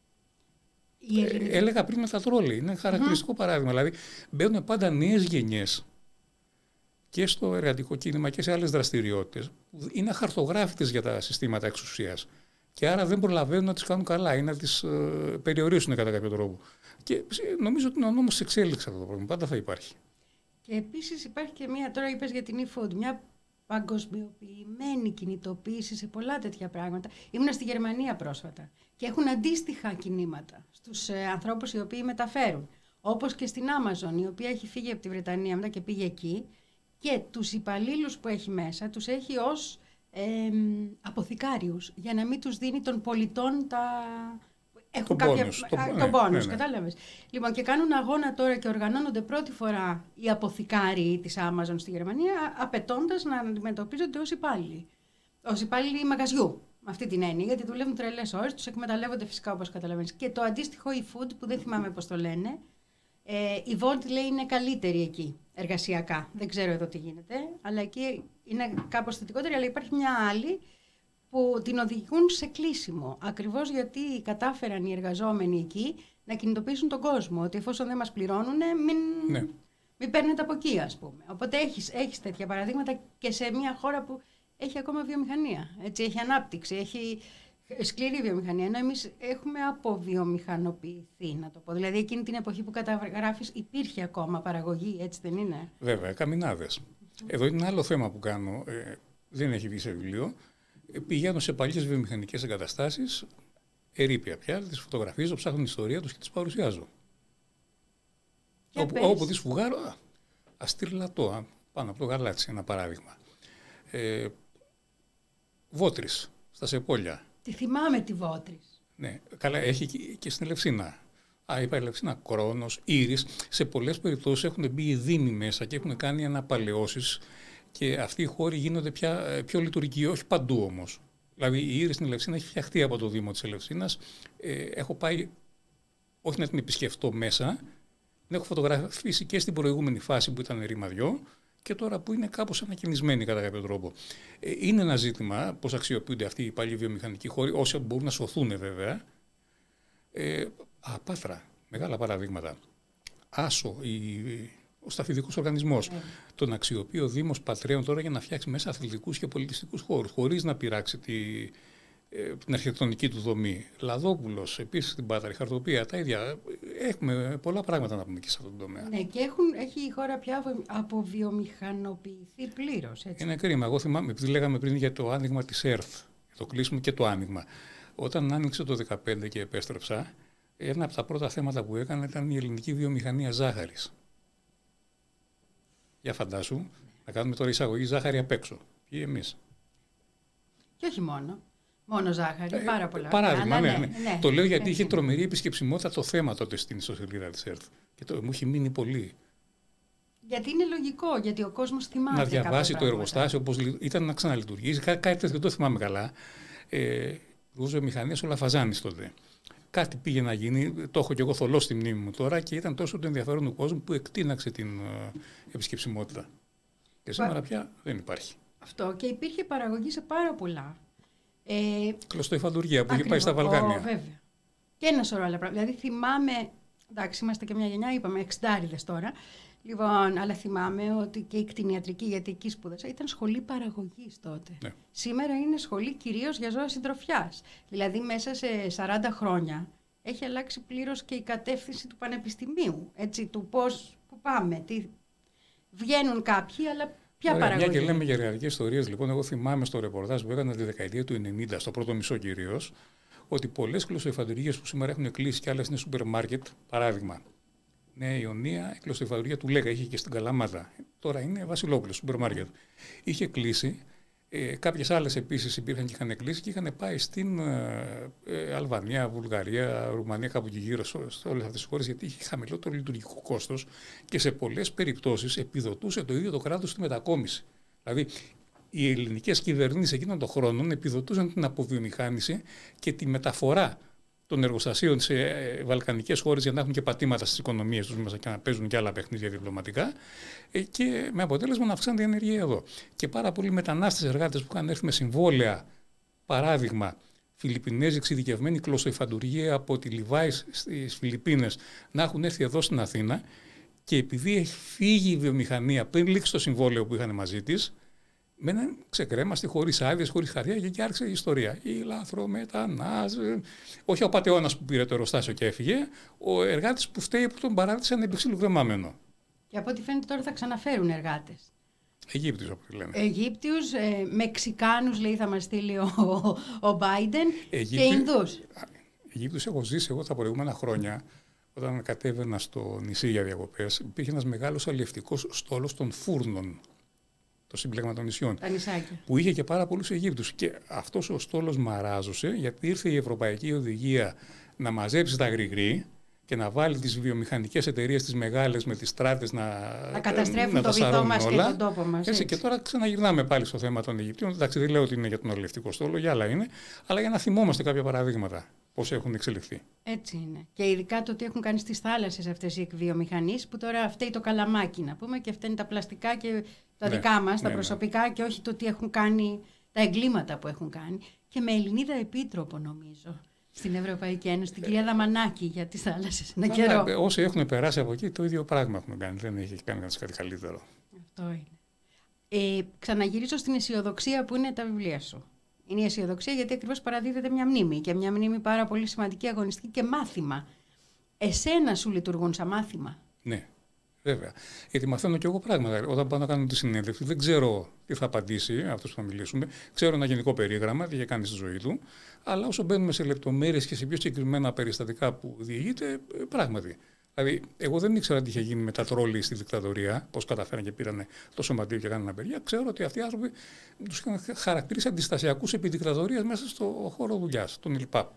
Ε, έλεγα πριν με τα τρόλι. Είναι χαρακτηριστικό mm-hmm. παράδειγμα. Δηλαδή, μπαίνουν πάντα νέες γενιές και στο εργατικό κίνημα και σε άλλες δραστηριότητες που είναι αχαρτογράφητες για τα συστήματα εξουσίας Και άρα δεν προλαβαίνουν να τις κάνουν καλά ή να τις ε, περιορίσουν κατά κάποιο τρόπο. Και νομίζω ότι είναι ο νόμος της εξέλιξης αυτό το πρόβλημα. Πάντα θα υπάρχει. Και επίσης υπάρχει και μία, τώρα είπες για την e-food, μια παγκοσμιοποιημένη κινητοποίηση σε πολλά τέτοια πράγματα. Ήμουνα στη Γερμανία πρόσφατα και έχουν αντίστοιχα κινήματα στους ε, ανθρώπους οι οποίοι μεταφέρουν. Όπως και στην Amazon, η οποία έχει φύγει από τη Βρετανία μετά και πήγε εκεί, και τους υπαλλήλους που έχει μέσα τους έχει ως ε, αποθηκάριους, για να μην τους δίνει των πολιτών τα... Έχουν τον κάποια... πόνους, το, Α, ναι, τον πόνους, ναι, ναι. κατάλαβες. Λοιπόν, και κάνουν αγώνα τώρα και οργανώνονται πρώτη φορά οι αποθηκάριοι της Amazon στη Γερμανία, απαιτώντας να αντιμετωπίζονται ως υπάλληλοι. Ως υπάλληλοι μαγαζιού, με αυτή την έννοια, γιατί δουλεύουν τρελές ώρες, τους εκμεταλλεύονται φυσικά όπως καταλαβαίνεις. Και το αντίστοιχο e-food, που δεν θυμάμαι πώς το λένε, ε, η Volt λέει είναι καλύτερη εκεί, εργασιακά. Δεν ξέρω εδώ τι γίνεται, αλλά εκεί είναι κάπως θετικότερη, αλλά υπάρχει μια άλλη που την οδηγούν σε κλείσιμο, ακριβώς γιατί κατάφεραν οι εργαζόμενοι εκεί να κινητοποιήσουν τον κόσμο, ότι εφόσον δεν μας πληρώνουν, μην, ναι. μην παίρνετε από εκεί, ας πούμε. Οπότε έχεις, έχεις τέτοια παραδείγματα και σε μια χώρα που έχει ακόμα βιομηχανία, έτσι, έχει ανάπτυξη, έχει σκληρή βιομηχανία, ενώ εμείς έχουμε αποβιομηχανοποιηθεί, να το πω. Δηλαδή εκείνη την εποχή που καταγράφεις υπήρχε ακόμα παραγωγή, έτσι δεν είναι? Βέβαια, καμινάδες. Εδώ είναι ένα άλλο θέμα που κάνω, ε, δεν έχει βγει σε βιβλίο. Πηγαίνω σε παλιές βιομηχανικές εγκαταστάσεις, ερείπια πια, τις φωτογραφίζω, ψάχνω την ιστορία τους και τις παρουσιάζω. Όπου, όπου τις φουγάρω, αστήρλατό, πάνω από το γαλάτσι, ένα παράδειγμα. Ε, Βότρης, στα Σεπόλια. Τη θυμάμαι τη Βότρης. Ναι, καλά, έχει και, και στην Ελευσίνα. Α, είπα Ελευσίνα, Κρόνος, Ήρης. Σε πολλές περιπτώσεις έχουν μπει οι δήμοι μέσα και έχουν κάνει αναπαλαιώσεις. Και αυτοί οι χώροι γίνονται πια πιο λειτουργικοί, όχι παντού όμως. Δηλαδή η Ήρη στην Ελευσίνα έχει φτιαχτεί από το Δήμο της Ελευσίνας. Ε, έχω πάει, όχι να την επισκεφτώ μέσα, την έχω φωτογραφίσει και στην προηγούμενη φάση που ήταν ρημαδιό και τώρα που είναι κάπως ανακαινισμένη κατά κάποιο τρόπο. Ε, είναι ένα ζήτημα πώς αξιοποιούνται αυτοί οι παλιοί βιομηχανικοί χώροι, όσοι μπορούν να σωθούν βέβαια. Ε, α, Πάτρα, μεγάλα παραδείγματα. Άσο, η... ο σταφιδικός οργανισμός, yeah. τον αξιοποιεί ο Δήμος Πατρέων τώρα για να φτιάξει μέσα αθλητικούς και πολιτιστικούς χώρους, χωρίς να πειράξει τη, ε, την αρχιτεκτονική του δομή. Λαδόπουλος, επίσης στην Πάτρα, η Χαρτοπία, τα ίδια. Έχουμε πολλά πράγματα να πούμε και σε αυτόν τον τομέα. Ναι, και έχουν, έχει η χώρα πια αποβιομηχανοποιηθεί πλήρως. Έτσι. Είναι κρίμα. Εγώ θυμάμαι, επειδή λέγαμε πριν για το άνοιγμα της ΕΡΘ, το κλείσιμο και το άνοιγμα. Όταν άνοιξε το δύο χιλιάδες δεκαπέντε και επέστρεψα, ένα από τα πρώτα θέματα που έκανα ήταν η ελληνική βιομηχανία ζάχαρης. Για φαντάσου, να κάνουμε τώρα εισαγωγή ζάχαρη απ' έξω. Ή εμείς. Και όχι μόνο. Μόνο ζάχαρη, ε, πάρα πολλά. Παράδειγμα, ναι, ναι, ναι. ναι. Το λέω γιατί είχε τρομερή επισκεψιμότητα το θέμα τότε στην ιστοσελίδα της ΕΡΘ. Και το, μου έχει μείνει πολύ. Γιατί είναι λογικό, γιατί ο κόσμος θυμάται. Να διαβάσει το εργοστάσιο, όπως ήταν να ξαναλειτουργήσει. Κά, κάτι τέτοιο δεν το θυμάμαι καλά. Ε, Βιομηχανίας ο Λαφαζάνης τότε. Κάτι πήγε να γίνει, το έχω και εγώ θολώ στη μνήμη μου τώρα και ήταν τόσο το ενδιαφέρον του κόσμου που εκτείναξε την uh, επισκεψιμότητα. Και σήμερα πια δεν υπάρχει. Αυτό, και υπήρχε παραγωγή σε πάρα πολλά. Ε, Κλωστοϊφαντουργία που είχε πάει στα Βαλκάνια. Oh, βέβαια. Και ένα σωρό άλλα πράγματα. Δηλαδή θυμάμαι, εντάξει, είμαστε και μια γενιά, είπαμε εξηντάριδες τώρα. Λοιπόν, αλλά θυμάμαι ότι και η κτηνιατρική, γιατί εκεί σπούδασα, ήταν σχολή παραγωγής τότε. Ναι. Σήμερα είναι σχολή κυρίως για ζώα συντροφιάς. Δηλαδή μέσα σε σαράντα χρόνια έχει αλλάξει πλήρως και η κατεύθυνση του πανεπιστημίου. Έτσι, του πώς, που πάμε, τι... βγαίνουν κάποιοι, αλλά ποια Ωραία, παραγωγή. Μια και λέμε για ρεαλικές ιστορίες, λοιπόν, εγώ θυμάμαι στο ρεπορτάζ που έκανα τη δεκαετία του ενενήντα, στο πρώτο μισό κυρίως, ότι πολλές κλωστοϊφαντουργίες που σήμερα έχουν κλείσει και άλλες είναι σούπερ μάρκετ, παράδειγμα. Νέα Ιωνία, η κλωστοϊφαντουργία του Λέγα, είχε και στην Καλαμάτα. Τώρα είναι Βασιλόπουλο, σούπερ μάρκετ. Είχε κλείσει. Ε, κάποιες άλλες επίσης υπήρχαν και είχαν κλείσει και είχαν πάει στην ε, ε, Αλβανία, Βουλγαρία, Ρουμανία, κάπου εκεί γύρω σε όλες αυτές τις χώρες, γιατί είχε χαμηλότερο λειτουργικό κόστος και σε πολλές περιπτώσεις επιδοτούσε το ίδιο το κράτος τη μετακόμιση. Δηλαδή, οι ελληνικές κυβερνήσεις εκείνων των χρόνων επιδοτούσαν την αποβιομηχάνηση και τη μεταφορά των εργοστασίων σε βαλκανικές χώρες για να έχουν και πατήματα στις οικονομίες τους μέσα και να παίζουν και άλλα παιχνίδια διπλωματικά και με αποτέλεσμα να αυξάνεται η ενέργεια εδώ. Και πάρα πολλοί μετανάστες εργάτες που είχαν έρθει με συμβόλαια, παράδειγμα, Φιλιππινέζοι εξειδικευμένοι κλωστοϊφαντουργία από τη Λιβάη στις Φιλιππίνες να έχουν έρθει εδώ στην Αθήνα και επειδή έχει φύγει η βιομηχανία πριν λήξει το συμβόλαιο που είχαν μαζί της, μέναν ξεκρέμαστοι, χωρίς άδειες, χωρίς χαρτιά και εκεί άρχισε η ιστορία. Η λαθρομετανάστευση. Όχι ο πατεώνας που πήρε το εργοστάσιο και έφυγε, ο εργάτης που φταίει που τον παράτησαν επί ξύλου κρεμάμενο. Και από ό,τι φαίνεται τώρα θα ξαναφέρουν εργάτες. Αιγύπτιους, από ό,τι λένε. Αιγύπτιους, ε, Μεξικάνους, λέει, θα μας στείλει ο, ο Biden, και Ινδούς. Αιγύπτιους έχω ζήσει εγώ τα προηγούμενα χρόνια, όταν κατέβαινα στο νησί για διακοπές. Υπήρχε ένας μεγάλος αλλιευτικός στόλος των Φούρνων, το σύμπλεγμα των νησιών, τα νησάκια, που είχε και πάρα πολλούς Αιγύπτους. Και αυτός ο στόλος μαράζωσε, γιατί ήρθε η Ευρωπαϊκή Οδηγία να μαζέψει τα γρηγρή και να βάλει τις βιομηχανικές εταιρείες τις μεγάλες με τις στράτες να, να καταστρέφουν να το βυθό μας και τον τόπο μας. Έτσι, έτσι. και τώρα ξαναγυρνάμε πάλι στο θέμα των Αιγυπτίων. Εντάξει, δεν λέω ότι είναι για τον αλληλευτικό στόλο, για άλλα είναι, αλλά για να θυμόμαστε κάποια παραδείγματα πώς έχουν εξελιχθεί. Έτσι είναι. Και ειδικά το τι έχουν κάνει στις θάλασσες αυτές οι εκβιομηχανίες, που τώρα φταίει το καλαμάκι, να πούμε, και φταίνουν τα πλαστικά και τα ναι, δικά μας, ναι, τα προσωπικά, ναι. Και όχι το τι έχουν κάνει, τα εγκλήματα που έχουν κάνει. Και με Ελληνίδα επίτροπο, νομίζω, στην Ευρωπαϊκή Ένωση, την κυρία Δαμανάκη, για τις θάλασσες. Ένα καιρό. Ναι, όσοι έχουν περάσει από εκεί, το ίδιο πράγμα έχουν κάνει. Δεν έχει κάνει κάτι καλύτερο. Αυτό είναι. Ε, ξαναγυρίζω στην αισιοδοξία που είναι τα βιβλία σου. Είναι η αισιοδοξία γιατί ακριβώς παραδίδεται μια μνήμη, και μια μνήμη πάρα πολύ σημαντική, αγωνιστική και μάθημα. Εσένα σου λειτουργούν σαν μάθημα. Ναι, βέβαια. Γιατί μαθαίνω κι εγώ πράγματα. Όταν πάω να κάνω τη συνέντευξη, δεν ξέρω τι θα απαντήσει αυτό που θα μιλήσουμε. Ξέρω ένα γενικό περίγραμμα, τι είχε κάνει στη ζωή του. Αλλά όσο μπαίνουμε σε λεπτομέρειες και σε πιο συγκεκριμένα περιστατικά που διηγείται, πράγματι. Δηλαδή, εγώ δεν ήξερα τι είχε γίνει με τα τρόλι στη δικτατορία, πώς καταφέραν και πήραν το σωματείο και κάνανε απεργία. Ξέρω ότι αυτοί οι άνθρωποι τους είχαν χαρακτηρίσει αντιστασιακούς επί δικτατορίας μέσα στο χώρο δουλειάς, τον ΙΛΠΑΠ.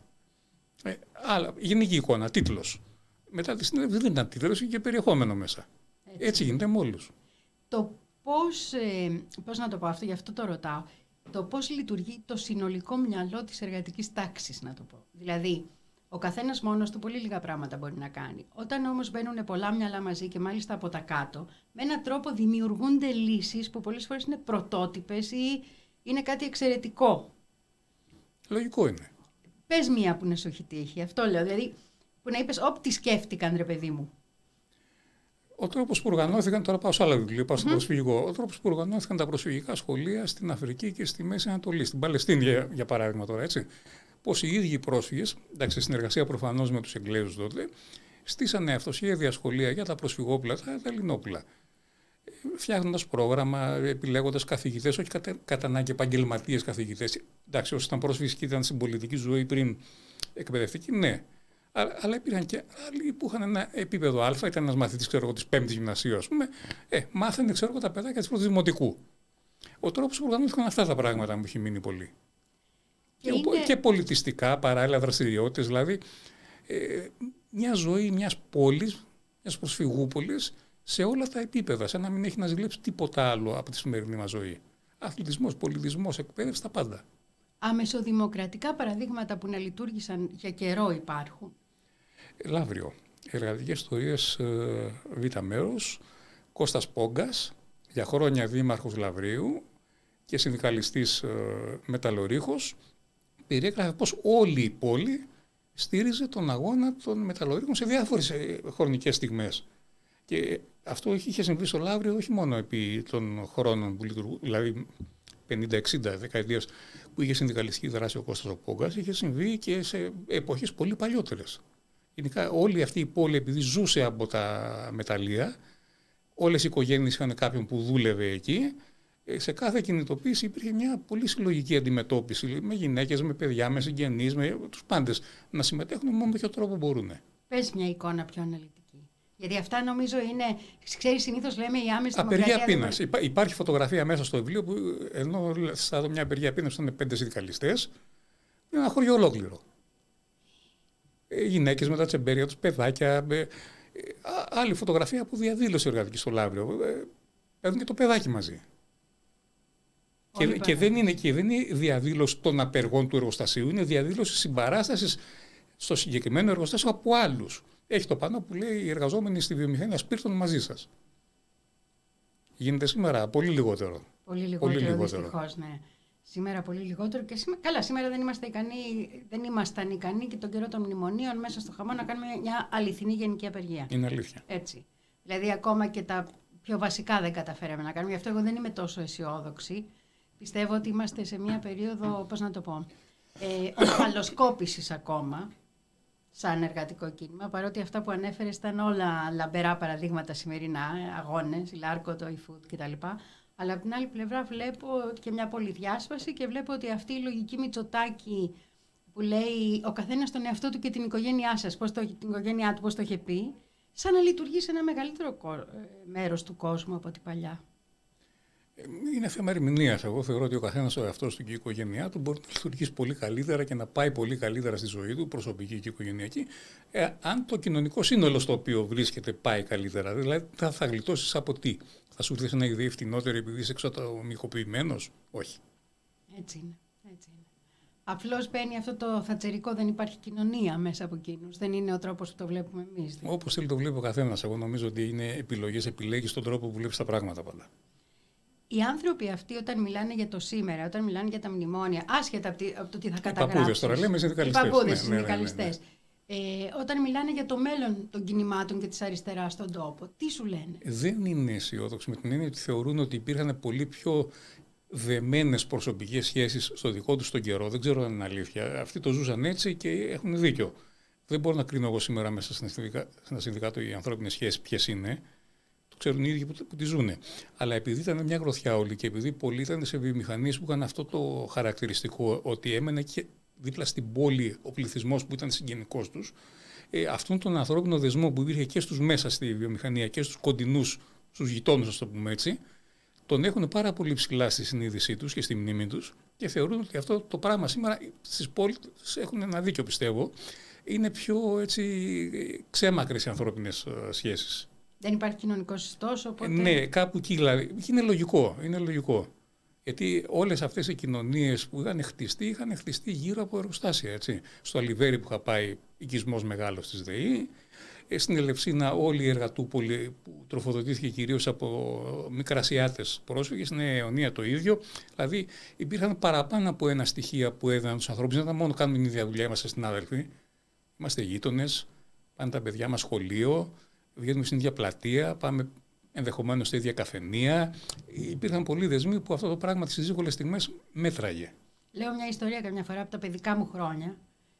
Ε, αλλά, γενική εικόνα, τίτλος. Μετά τη συνέντευξη δεν ήταν τίτλος, είχε και περιεχόμενο μέσα. Έτσι, Έτσι γίνεται με όλους. Το πώς, ε, πώς να το πω αυτό, γι' αυτό το ρωτάω, το πώς λειτουργεί το συνολικό μυαλό της εργατικής τάξης, να το πω. Δηλαδή, ο καθένας μόνος του πολύ λίγα πράγματα μπορεί να κάνει. Όταν όμως μπαίνουν πολλά μυαλά μαζί και μάλιστα από τα κάτω, με έναν τρόπο δημιουργούνται λύσεις που πολλές φορές είναι πρωτότυπες ή είναι κάτι εξαιρετικό. Λογικό είναι. Πες μία που να σου έχει τύχει. Αυτό λέω. Δηλαδή, που να είπες, όπ, τι σκέφτηκαν, ρε παιδί μου. Ο τρόπος που οργανώθηκαν, τώρα πάω σε άλλα βιβλία, πάω στο mm-hmm. προσφυγικό. Ο τρόπος που οργανώθηκαν τα προσφυγικά σχολεία στην Αφρική και στη Μέση Ανατολή, στην Παλαιστίνη, για, για παράδειγμα τώρα, έτσι. Πώς οι ίδιοι οι πρόσφυγες, εντάξει, σε συνεργασία προφανώς με τους Εγγλέζους τότε, στήσανε αυτοσχέδια σχολεία για τα προσφυγόπουλα, τα, τα ελληνόπουλα. Φτιάχνοντας πρόγραμμα, επιλέγοντας καθηγητές, όχι κατά, κατά ανάγκη επαγγελματίες καθηγητές. Εντάξει, όσοι ήταν πρόσφυγες και ήταν στην πολιτική ζωή πριν εκπαιδευτική, ναι. Αλλά, αλλά υπήρχαν και άλλοι που είχαν ένα επίπεδο Α, ήταν ένας μαθητής, ξέρω εγώ, της πέμπτης γυμνασίου, ας πούμε, ε, μάθανε, ξέρω εγώ, τα παιδάκια της πρώτης δημοτικού. Ο τρόπος που οργανώθηκαν αυτά τα πράγματα μου έχει μείνει πολύ. Και, είναι... και πολιτιστικά, παράλληλα δραστηριότητες, δηλαδή ε, μια ζωή μιας πόλης, μιας προσφυγούπολης, σε όλα τα επίπεδα, σαν να μην έχει να ζηλέψει τίποτα άλλο από τη σημερινή μας ζωή. Αθλητισμός, πολιτισμός, εκπαίδευση, τα πάντα. Αμεσοδημοκρατικά παραδείγματα που να λειτουργήσαν για καιρό υπάρχουν. Λαύριο. Εργατικές ιστορίες ε, Β' μέρος, Κώστας Πόγκας, για χρόνια δήμαρχος Λαυρίου και συνδικαλιστής ε, μεταλλορύχος, περιέγραφε πως όλη η πόλη στήριζε τον αγώνα των μεταλλορύχων σε διάφορες ε, χρονικές στιγμές. Και αυτό είχε συμβεί στο Λαύριο όχι μόνο επί των χρόνων που λειτουργούν, δηλαδή πενήντα εξήντα δεκαετίες που είχε συνδικαλιστική δράση ο Κώστας ο Πόγκας, είχε συμβεί και σε εποχές πολύ παλιότερες. Γενικά όλη αυτή η πόλη, επειδή ζούσε από τα μεταλλεία, όλες οι οικογένειες είχαν κάποιον που δούλευε εκεί, σε κάθε κινητοποίηση υπήρχε μια πολύ συλλογική αντιμετώπιση με γυναίκες, με παιδιά, με συγγενείς, με τους πάντες να συμμετέχουν μόνο με ποιο τρόπο μπορούν. Πες μια εικόνα πιο αναλυτική. Γιατί αυτά νομίζω είναι, ξέρεις, συνήθως λέμε η άμεση απεργία δημοκρατία. πείνας. Υπά, υπάρχει φωτογραφία μέσα στο βιβλίο που ενώ θα δω μια απεργία πείνας που ήταν πέντε συνδικαλιστές, είναι ένα χωριό ολόκληρο. Ε, γυναίκες με τα τσεμπέρια τους, παιδάκια. Ε, ε, άλλη φωτογραφία που διαδήλωσε εργατική στο Λαύριο. Ε, παίρνουν και το παιδάκι μαζί. Και, και, δεν είναι, και δεν είναι διαδήλωση των απεργών του εργοστασίου, είναι διαδήλωση συμπαράστασης στο συγκεκριμένο εργοστάσιο από άλλους. Έχει το πάνω που λέει οι εργαζόμενοι στη βιομηχανία σπίρτων μαζί σας. Γίνεται σήμερα πολύ λιγότερο. Πολύ λιγότερο, πολύ λιγότερο. Δυστυχώς, ναι. Σήμερα πολύ λιγότερο και σήμερα, καλά, σήμερα δεν, είμαστε ικανοί, δεν ήμασταν ικανοί και τον καιρό των μνημονίων μέσα στο χαμό να κάνουμε μια αληθινή γενική απεργία. Είναι αλήθεια. Έτσι. Δηλαδή ακόμα και τα πιο βασικά δεν καταφέραμε να κάνουμε. Γι' αυτό εγώ δεν είμαι τόσο αισιόδοξη. Πιστεύω ότι είμαστε σε μια περίοδο, πώς να το πω, ε, ομφαλοσκόπησης ακόμα, σαν εργατικό κίνημα, παρότι αυτά που ανέφερες ήταν όλα λαμπερά παραδείγματα σημερινά, αγώνες, η Λάρκο, το eFood κτλ. Αλλά από την άλλη πλευρά βλέπω και μια πολυδιάσπαση και βλέπω ότι αυτή η λογική Μητσοτάκη που λέει ο καθένας τον εαυτό του και την οικογένειά σας, πώς το, την οικογένειά του πώς το είχε πει, σαν να λειτουργεί σε ένα μεγαλύτερο μέρος του κόσμου από την παλιά. Είναι θέμα ερμηνείας. Εγώ θεωρώ ότι ο καθένας ο εαυτός του και η οικογένειά του μπορεί να λειτουργήσει πολύ καλύτερα και να πάει πολύ καλύτερα στη ζωή του, προσωπική και οικογενειακή, ε, αν το κοινωνικό σύνολο στο οποίο βρίσκεται πάει καλύτερα. Δηλαδή, θα, θα γλιτώσεις από τι? Θα σου έρθει ένα ιδέα φτηνότερο επειδή είσαι εξατομικοποιημένος? Όχι. Έτσι είναι. Έτσι είναι. Απλώς μπαίνει αυτό το θατσερικό, δεν υπάρχει κοινωνία μέσα από εκείνους. Δεν είναι ο τρόπος που το βλέπουμε εμείς. Δηλαδή. Όπως θέλει το βλέπει ο καθένας. Εγώ νομίζω ότι είναι επιλογές, επιλέγεις τον τρόπο που βλέπεις τα πράγματα πάντα. Οι άνθρωποι αυτοί όταν μιλάνε για το σήμερα, όταν μιλάνε για τα μνημόνια, άσχετα από, από το τι θα καταγράψεις. Οι παππούδες τώρα λέμε, οι συνδικαλιστές. Οι παππούδες, οι ναι, συνδικαλιστές. Ναι, ναι, ναι. Ε, όταν μιλάνε για το μέλλον των κινημάτων και της αριστεράς στον τόπο, τι σου λένε? Δεν είναι αισιόδοξοι με την έννοια ότι θεωρούν ότι υπήρχαν πολύ πιο δεμένες προσωπικές σχέσεις στο δικό τους τον καιρό. Δεν ξέρω αν είναι αλήθεια. Αυτοί το ζούσαν έτσι και έχουν δίκιο. Δεν μπορώ να κρίνω εγώ σήμερα μέσα στα συνδικάτα οι ανθρώπινες σχέσεις ποιες είναι. Το ξέρουν οι ίδιοι που, που τη ζουνε. Αλλά επειδή ήταν μια γροθιά όλοι και επειδή πολλοί ήταν σε βιομηχανίες που είχαν αυτό το χαρακτηριστικό ότι έμενε και δίπλα στην πόλη ο πληθυσμός που ήταν συγγενικός τους, ε, αυτόν τον ανθρώπινο δεσμό που υπήρχε και στους μέσα στη βιομηχανία και στους κοντινούς, στους γειτόνους, ας το πούμε έτσι, τον έχουν πάρα πολύ ψηλά στη συνείδησή τους και στη μνήμη τους και θεωρούν ότι αυτό το πράγμα σήμερα στις πόλεις έχουν ένα δίκιο, πιστεύω. Είναι πιο έτσι, ξέμακρες οι ανθρώπινες σχέσεις. Δεν υπάρχει κοινωνικός ιστός, οπότε... Ναι, κάπου εκεί δηλαδή. Είναι λογικό, είναι λογικό. Γιατί όλες αυτές οι κοινωνίες που είχαν χτιστεί, είχαν χτιστεί γύρω από εργοστάσια. Έτσι. Στο Αλιβέρι που είχα πάει, οικισμός μεγάλος της ΔΕΗ. Στην Ελευσίνα όλη η εργατούπολη που τροφοδοτήθηκε κυρίως από μικρασιάτες πρόσφυγες, στην Αιωνία το ίδιο. Δηλαδή υπήρχαν παραπάνω από ένα στοιχεία που έδιναν τους ανθρώπους. Δεν ήταν μόνο κάνουμε την ίδια δουλειά, είμαστε συνάδελφοι. Είμαστε γείτονες, πάνε τα παιδιά μας σχολείο, βγαίνουμε στην ίδια πλατεία, πάμε ενδεχομένως στα ίδια καφενεία. Υπήρχαν πολλοί δεσμοί που αυτό το πράγμα τις δύσκολες στιγμές μέτραγε. Λέω μια ιστορία καμιά φορά από τα παιδικά μου χρόνια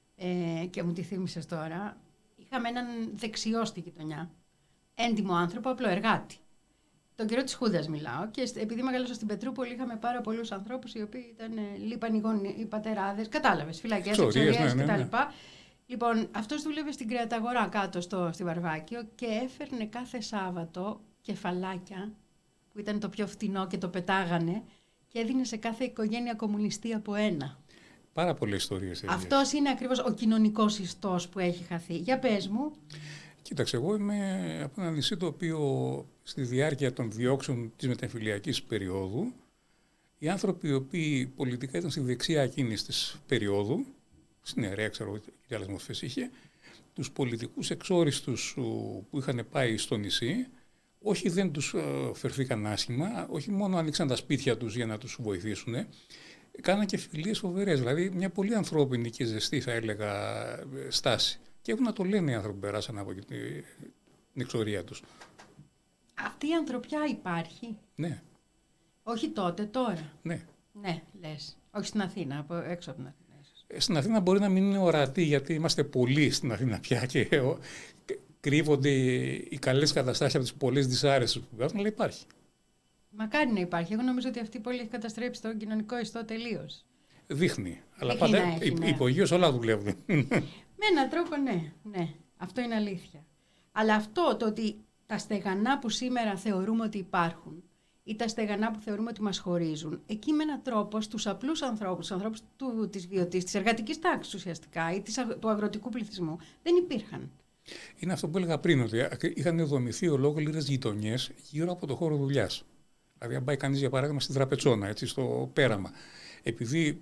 ε, και μου τη θύμισες τώρα. Είχαμε έναν δεξιό στη γειτονιά, έντιμο άνθρωπο, απλό εργάτη. Τον καιρό της Χούντας μιλάω και επειδή μεγαλώσα στην Πετρούπολη είχαμε πάρα πολλούς ανθρώπους οι οποίοι ήταν, λείπαν οι, γονεί, οι πατεράδες, κατάλαβες, φυλακές, εξορίες ναι, ναι, ναι. κτλ. Λοιπόν, αυτός δούλευε στην κρεαταγορά κάτω στο, στη Βαρβάκιο και έφερνε κάθε Σάββατο κεφαλάκια που ήταν το πιο φτηνό και το πετάγανε και έδινε σε κάθε οικογένεια κομμουνιστή από ένα. Πάρα πολλές ιστορίες. Αυτός είναι ακριβώς ο κοινωνικός ιστός που έχει χαθεί. Για πες μου. Κοίταξε, εγώ είμαι από ένα νησί το οποίο στη διάρκεια των διώξεων της μετεμφυλιακής περίοδου οι άνθρωποι οι οποίοι πολιτικά ήταν στη δεξιά εκείνης της περίοδου, στην Ιερέα, ξέρω τι άλλες μορφές είχε, τους πολιτικούς εξόριστους που είχαν πάει στο νησί, όχι δεν τους φερθήκαν άσχημα, όχι μόνο άνοιξαν τα σπίτια τους για να τους βοηθήσουν, κάναν και φιλίες φοβερές, δηλαδή μια πολύ ανθρώπινη και ζεστή θα έλεγα στάση. Και έχουν να το λένε οι άνθρωποι που περάσαν από την εξορία τους. Αυτή η ανθρωπιά υπάρχει. Ναι. Όχι τότε, τώρα. Ναι. Ναι, λες. Όχι στην Αθήνα, από έξω από την Αθήνα. Στην Αθήνα μπορεί να μην είναι ορατή, γιατί είμαστε πολλοί στην Αθήνα πια και κρύβονται οι καλές καταστάσεις από τις πολλές δυσάρεστες που βγάζουν, αλλά υπάρχει. Μακάρι να υπάρχει. Εγώ νομίζω ότι αυτή η πόλη έχει καταστρέψει τον κοινωνικό ιστό τελείως. Δείχνει. Αλλά πάντα ναι. Υπογείως όλα δουλεύουν. Με έναν τρόπο ναι, ναι. Αυτό είναι αλήθεια. Αλλά αυτό το ότι τα στεγανά που σήμερα θεωρούμε ότι υπάρχουν ή τα στεγανά που θεωρούμε ότι μας χωρίζουν, εκεί με έναν τρόπο στους απλούς ανθρώπους, στους ανθρώπους του, της βιωτής, της εργατικής τάξης ουσιαστικά ή της, του αγροτικού πληθυσμού, δεν υπήρχαν. Είναι αυτό που έλεγα πριν, ότι είχαν δομηθεί ολόκληρες γειτονιές γύρω από το χώρο δουλειάς. Δηλαδή, αν πάει κανείς για παράδειγμα στην Τραπετσόνα, έτσι, στο πέραμα, επειδή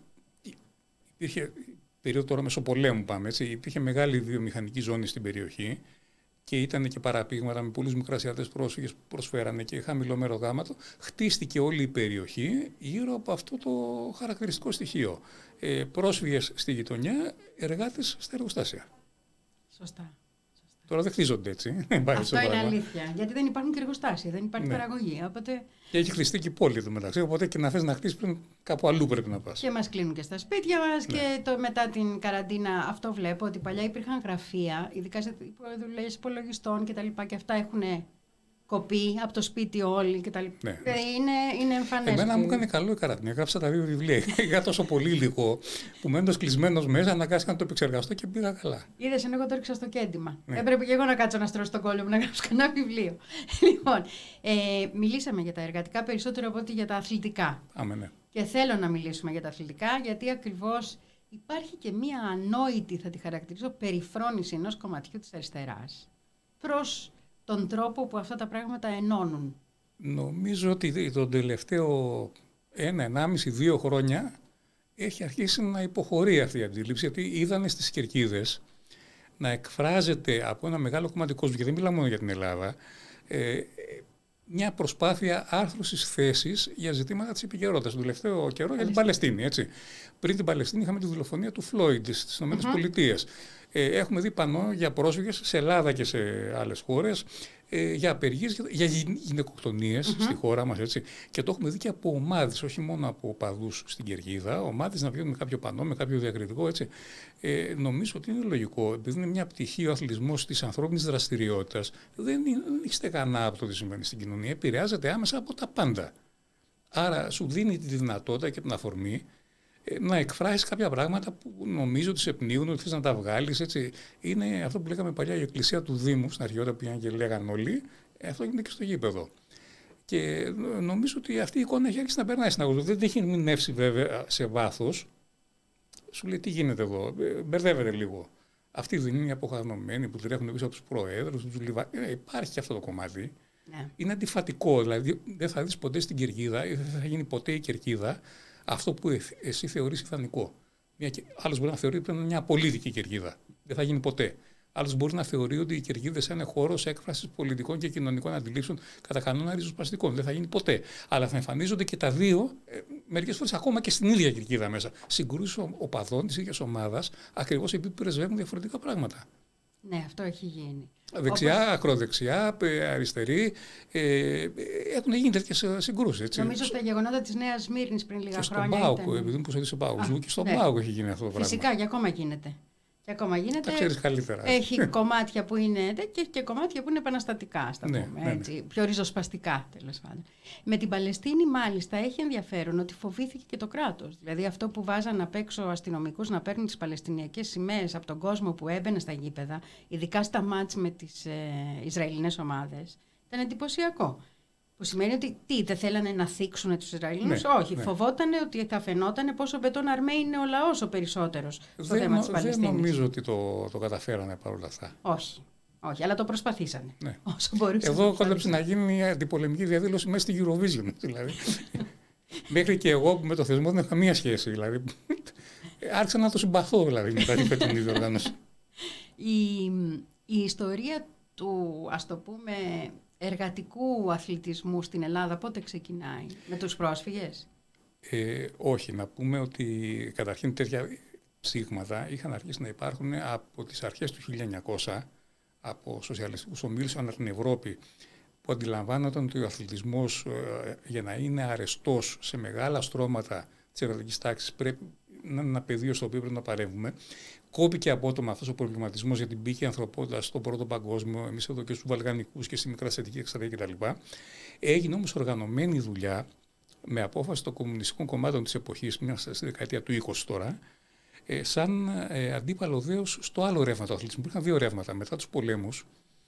υπήρχε περίοδο τώρα Μεσοπολέμου, πάμε έτσι, υπήρχε μεγάλη βιομηχανική ζώνη στην περιοχή και ήταν και παραπήγματα με πολλούς μικρασιάτες πρόσφυγες που προσφέρανε και χαμηλό γάματο, χτίστηκε όλη η περιοχή γύρω από αυτό το χαρακτηριστικό στοιχείο. Ε, πρόσφυγες στη γειτονιά, εργάτες στα εργοστάσια. Σωστά. Σωστά. Τώρα δεν χτίζονται έτσι. Αυτό είναι αλήθεια. Γιατί δεν υπάρχουν και εργοστάσια, δεν υπάρχει ναι. παραγωγή. Οπότε... Και έχει χτιστεί και η πόλη εδώ μεταξύ. Οπότε και να θες να χτίσεις πριν κάπου αλλού πρέπει να πας. Και μας κλείνουν και στα σπίτια μας ναι. και το, μετά την καραντίνα. Αυτό βλέπω ότι παλιά υπήρχαν γραφεία, ειδικά σε δουλειές υπολογιστών κτλ. Και, και αυτά έχουν κοπεί από το σπίτι όλοι κτλ. Ναι. Είναι, είναι εμφανές. Εμένα μου έκανε καλό η καραντίνα. Έγραψα τα δύο βιβλία. Είχα τόσο πολύ υλικό που μένοντας κλεισμένος μέσα αναγκάστηκα να το επεξεργαστώ και πήγα καλά. Είδες, ενώ εγώ το ρίξα στο κέντημα. Ναι. Έπρεπε και εγώ να κάτσω να στρώσω τον κόλλο μου να γράψω κανένα βιβλίο. Λοιπόν, ε, μιλήσαμε για τα εργατικά περισσότερο από ότι για τα αθλητικά. Άμε, ναι. Και θέλω να μιλήσουμε για τα αθλητικά γιατί ακριβώς υπάρχει και μία ανόητη, θα τη χαρακτηρίσω, περιφρόνηση ενός κομματιού της αριστεράς προς τον τρόπο που αυτά τα πράγματα ενώνουν. Νομίζω ότι τον τελευταίο ένα, ενάμιση, δύο χρόνια έχει αρχίσει να υποχωρεί αυτή η αντίληψη, γιατί είδανε στις κερκίδες να εκφράζεται από ένα μεγάλο κομμάτι κόσμου, και δεν μιλάω μόνο για την Ελλάδα, ε, μια προσπάθεια άρθρωσης θέσης για ζητήματα της επικαιρότητας. Τον τελευταίο καιρό για την Παλαιστίνη. Έτσι. Πριν την Παλαιστίνη είχαμε τη δολοφονία του Φλόιντ στις ΗΠΑ. Mm-hmm. Ε, έχουμε δει πανό για πρόσφυγες σε Ελλάδα και σε άλλες χώρες, ε, για απεργίες, για γυναικοκτονίες mm-hmm. στη χώρα μας. Έτσι. Και το έχουμε δει και από ομάδες, όχι μόνο από οπαδούς στην κερκίδα, ομάδες να βγαίνουν με κάποιο πανό, με κάποιο διακριτικό. Έτσι. Ε, νομίζω ότι είναι λογικό, επειδή είναι μια πτυχή ο αθλητισμός της ανθρώπινης δραστηριότητας, δεν, δεν έχει στεγανά από το τι συμβαίνει στην κοινωνία, επηρεάζεται άμεσα από τα πάντα. Άρα σου δίνει τη δυνατότητα και την αφορμή να εκφράσεις κάποια πράγματα που νομίζω ότι σε πνίγουν, ότι θες να τα βγάλεις. Έτσι. Είναι αυτό που λέγαμε παλιά η εκκλησία του Δήμου, στην αρχαιότητα που πήγαν και λέγαν όλοι, αυτό γίνεται και στο γήπεδο. Και νομίζω ότι αυτή η εικόνα έχει άρχισει να περνάει στην αγωγή. Δεν έχει ερμηνεύσει βέβαια σε βάθος. Σου λέει τι γίνεται εδώ, μπερδεύεται λίγο. Αυτοί δεν είναι οι αποχαρνωμένοι που τρέχουν πίσω από τους προέδρους, τους λιβα... ε, υπάρχει και αυτό το κομμάτι. Ναι. Είναι αντιφατικό, δηλαδή δεν θα δεις ποτέ στην κερκίδα, δεν θα γίνει ποτέ η κερκίδα αυτό που εσύ θεωρείς ιδανικό. Άλλος μπορεί να θεωρεί ότι είναι μια απολύτικη κερκίδα. Δεν θα γίνει ποτέ. Άλλος μπορεί να θεωρεί ότι οι κερκίδες είναι χώρος έκφρασης πολιτικών και κοινωνικών αντιλήψεων κατά κανόνα ριζοσπαστικών. Δεν θα γίνει ποτέ. Αλλά θα εμφανίζονται και τα δύο, ε, μερικές φορές ακόμα και στην ίδια κερκίδα μέσα. Συγκρούσεις οπαδών της ίδιας ομάδας, ακριβώς επειδή πρεσβεύουν διαφορετικά πράγματα. Ναι, αυτό έχει γίνει. Δεξιά, Όπως... ακροδεξιά, αριστερή, ε, έχουν γίνει τέτοιες συγκρούσεις. Νομίζω στα γεγονότα της Νέας Σμύρνης πριν λίγα και χρόνια. Στον Πάοκ, επειδή μου προσέδωσε στον Πάοκ. Και στον ναι. Πάοκ έχει γίνει αυτό το πράγμα. Φυσικά, και ακόμα γίνεται. Και ακόμα γίνεται. Τα ξέρεις καλύτερα. Έχει κομμάτια που είναι και, και κομμάτια που είναι επαναστατικά, στα ναι, πούμε, ναι, έτσι, ναι. πιο ριζοσπαστικά τέλος πάντων. Με την Παλαιστίνη, μάλιστα, έχει ενδιαφέρον ότι φοβήθηκε και το κράτος. Δηλαδή, αυτό που βάζαν απ' έξω αστυνομικούς να παίρνουν τις παλαιστινιακές σημαίες από τον κόσμο που έμπαινε στα γήπεδα, ειδικά στα μάτς με τις ε, Ισραηλινές ομάδες, ήταν εντυπωσιακό. Που σημαίνει ότι τι, δεν θέλανε να θίξουν τους Ισραηλινούς. Ναι, όχι, ναι. φοβότανε ότι θα φαινόταν πόσο μπετόν αρμέ είναι ο λαός ο περισσότερος στο δεν, θέμα της Παλαιστίνης. Δεν νομίζω ότι το, το καταφέρανε παρόλα αυτά. Όχι. Όχι, αλλά το προσπαθήσανε. Ναι. Όσο μπορούσαν. Εδώ κόντεψε να γίνει μια αντιπολεμική διαδήλωση μέσα στη Eurovision. Δηλαδή. Μέχρι και εγώ που με το θεσμό δεν έχω καμία σχέση. Δηλαδή. Άρχισα να το συμπαθώ δηλαδή, μετά την φετινή διοργάνωση. Η, η ιστορία του, ας το πούμε, εργατικού αθλητισμού στην Ελλάδα πότε ξεκινάει? Με τους πρόσφυγες? Ε, όχι, να πούμε ότι καταρχήν τέτοια ψήγματα είχαν αρχίσει να υπάρχουν από τις αρχές του χίλια εννιακόσια από σοσιαλιστικούς ομίλους ανά την Ευρώπη, που αντιλαμβάνονταν ότι ο αθλητισμός ε, για να είναι αρεστός σε μεγάλα στρώματα της εργατικής τάξης πρέπει να είναι ένα πεδίο στο οποίο πρέπει να παρέμβουμε. Κόπηκε απότομα αυτός ο προβληματισμός, γιατί μπήκε η ανθρωπότητα στον Πρώτο Παγκόσμιο, εμείς εδώ και στους Βαλκανικούς και στη Μικρασιατική Εξαρτία κτλ. Έγινε όμως οργανωμένη δουλειά με απόφαση των κομμουνιστικών κομμάτων της εποχής, μια στη δεκαετία του είκοσι τώρα, ε, σαν ε, αντίπαλο δέος στο άλλο ρεύμα του αθλητισμού. Υπήρχαν δύο ρεύματα. Μετά τους πολέμους,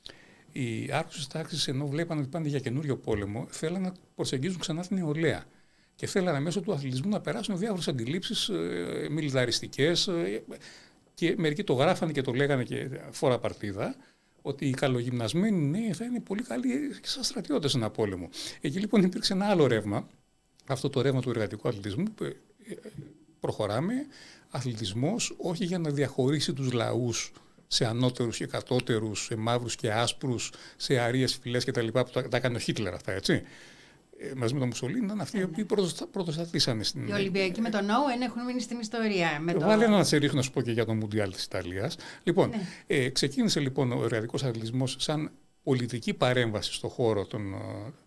οι άρχουσες τάξεις, ενώ βλέπαν ότι πάνε για καινούριο πόλεμο, θέλανε να προσεγγίζουν ξανά την νεολαία. Και θέλανε μέσω του αθλητισμού να περάσουν διάφορες αντιλήψεις ε, μιλιταριστικές. Ε, και μερικοί το γράφανε και το λέγανε και φορά παρτίδα, ότι οι καλογυμνασμένοι νέοι θα είναι πολύ καλοί και σαν στρατιώτες σε ένα πόλεμο. Εκεί λοιπόν υπήρξε ένα άλλο ρεύμα, αυτό το ρεύμα του εργατικού αθλητισμού, που προχωράμε, αθλητισμός όχι για να διαχωρίσει τους λαούς σε ανώτερους και κατώτερους, σε μαύρους και άσπρους, σε αρίες φυλές κτλ. Που τα, τα έκανε ο Χίτλερ αυτά, έτσι. μαζί με τον Μουσολίνι ήταν αυτοί οι οποίοι πρωτοστατήσανε στην. Οι Ολυμπιακοί με τον Όουεν έχουν μείνει στην ιστορία. Με το... Βάλε ένα τσερίχ να σου πω και για το Μουντιάλ της Ιταλίας. Λοιπόν, ναι. ε, ξεκίνησε λοιπόν ο ερεατικός αθλητισμός σαν πολιτική παρέμβαση στον χώρο τον,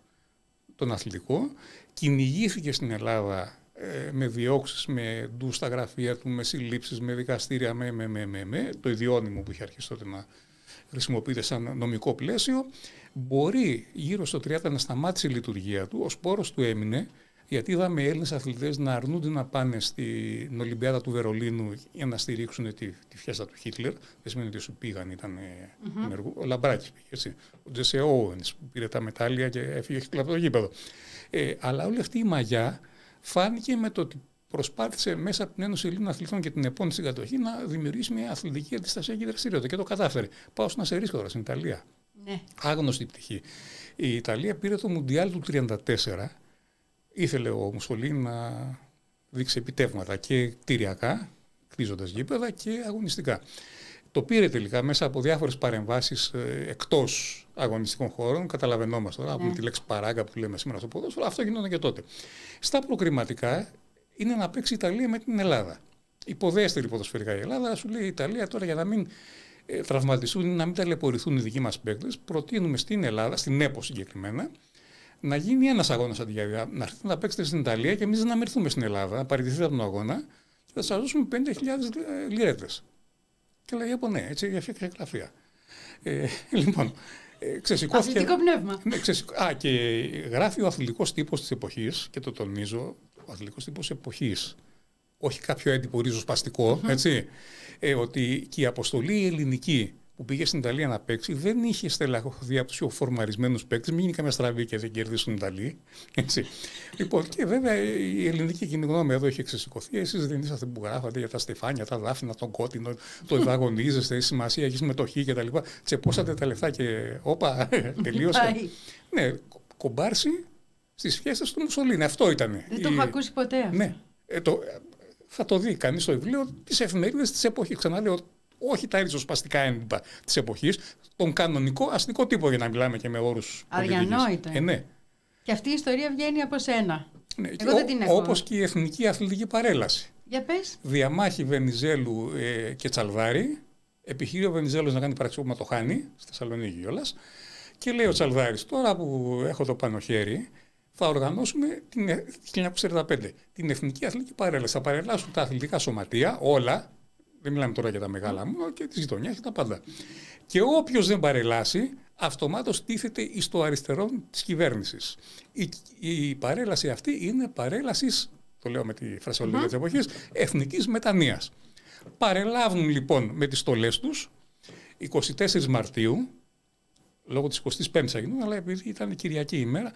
τον αθλητικό. Κυνηγήθηκε στην Ελλάδα ε, με διώξεις, με ντου στα γραφεία του, με συλλήψεις, με δικαστήρια, με, με, με, με, με το ιδιώνυμο που είχε αρχίσει τότε να χρησιμοποιείται σαν νομικό πλαίσιο. Μπορεί γύρω στο τριάντα να σταμάτησε η λειτουργία του, ο σπόρος του έμεινε, γιατί είδαμε Έλληνες αθλητές να αρνούνται να πάνε στην Ολυμπιάδα του Βερολίνου για να στηρίξουν τη, τη φιέστα του Χίτλερ. Δεν σημαίνει ότι σου πήγαν, ήταν mm-hmm. ενεργού. Ο Λαμπράκης πήγε, έτσι. Ο Τζέσσε Όουενς που πήρε τα μετάλλια και έφυγε από το γήπεδο. Ε, αλλά όλη αυτή η μαγιά φάνηκε με το ότι προσπάθησε μέσα από την Ένωση Ελλήνων Αθλητών και την επόμενη στην κατοχή να δημιουργήσει μια αθλητική αντιστασιακή δραστηριότητα και το κατάφερε. Πάω στον αστερίσκο τώρα στην Ιταλία. Ναι. Άγνωστη πτυχή. Η Ιταλία πήρε το Μουντιάλ του χίλια εννιακόσια τριάντα τέσσερα. Ήθελε ο Μουσολίνι να δείξει επιτεύγματα και κτηριακά, κτίζοντας γήπεδα, και αγωνιστικά. Το πήρε τελικά μέσα από διάφορες παρεμβάσεις ε, εκτός αγωνιστικών χώρων. Καταλαβαίνόμαστε τώρα, ναι. από τη λέξη παράγκα που λέμε σήμερα στο ποδόσφαιρο, αυτό γινόταν και τότε. Στα προκριματικά είναι να παίξει η Ιταλία με την Ελλάδα. Υποδέστερη ποδοσφαιρικά η Ελλάδα, σου λέει η Ιταλία τώρα για να μην ε, τραυματιστούν ή να μην ταλαιπωρηθούν οι δικοί μας παίκτες, προτείνουμε στην Ελλάδα, στην ΕΠΟ συγκεκριμένα, να γίνει ένας αγώνας αντί για να έρθετε να παίξετε στην Ιταλία και εμείς να μην έρθουμε στην Ελλάδα, να παραιτηθείτε από τον αγώνα και θα σας δώσουμε πέντε χιλιάδες λιρέτες. Και λέει από ναι, έτσι έφτιαξε γραφεία. Ε, λοιπόν, ε, ξεσηκώθηκε. Αθλητικό πνεύμα. Ναι, ξεσηκώ... Α, και γράφει ο αθλητικός τύπος της εποχής, και το τονίζω, ο αθλητικός τύπος εποχής. Όχι κάποιο έντυπο ριζοσπαστικό, mm-hmm. έτσι. Ε, ότι και η αποστολή ελληνική που πήγε στην Ιταλία να παίξει δεν είχε στελεχωθεί από τους πιο φορμαρισμένους παίκτες, μην γίνει καμία στραβή και δεν κερδίσουν οι Ιταλοί. Έτσι. Λοιπόν, και βέβαια η ελληνική κοινή γνώμη εδώ είχε ξεσηκωθεί. Εσείς δεν είσαστε που γράφατε για τα στεφάνια, τα δάφυνα, τον κότεινο, το ευαγωνίζεστε, η σημασία έχει συμμετοχή κτλ. Τσεπώσατε τα λεφτά και όπα, τελείωσε. Ναι, κομπάρσι στις φιέστες του Μουσολίνι. Αυτό ήταν. Δεν το έχω ακούσει ποτέ αυτό. Ναι, ε, το, θα το δει κανείς στο βιβλίο τις εφημερίδες της εποχής. Ξαναλέω, όχι τα ριζοσπαστικά έντυπα της εποχής, τον κανονικό αστικό τύπο, για να μιλάμε και με όρους πολιτικής. Αδιανόητο. Ε, ναι. Και αυτή η ιστορία βγαίνει από σένα. Ναι. Εγώ δεν την έχω. Όπως και η Εθνική Αθλητική Παρέλαση. Για πες. Διαμάχη Βενιζέλου ε, και Τσαλδάρη. Επιχείρει ο Βενιζέλος να κάνει πραξικόπημα, το χάνει, στη Θεσσαλονίκη κιόλας. Και λέει ο Τσαλδάρης, τώρα που έχω το πάνω χέρι, θα οργανώσουμε την χίλια εννιακόσια σαράντα πέντε την Εθνική Αθλητική Παρέλαση. Θα παρελάσουν τα αθλητικά σωματεία, όλα. Δεν μιλάμε τώρα για τα μεγάλα μου, και τη γειτονιά και τα πάντα. Και όποιος δεν παρελάσει, αυτομάτως τίθεται εις το αριστερό της κυβέρνησης. Η, η παρέλαση αυτή είναι παρέλαση, το λέω με τη φρασιολογία mm-hmm. της εποχής, εθνικής μετανοίας. Παρελάβουν λοιπόν με τις στολές τους εικοστή τέταρτη Μαρτίου, λόγω της εικοστής πέμπτης θα γινούν, αλλά επειδή ήταν Κυριακή ημέρα,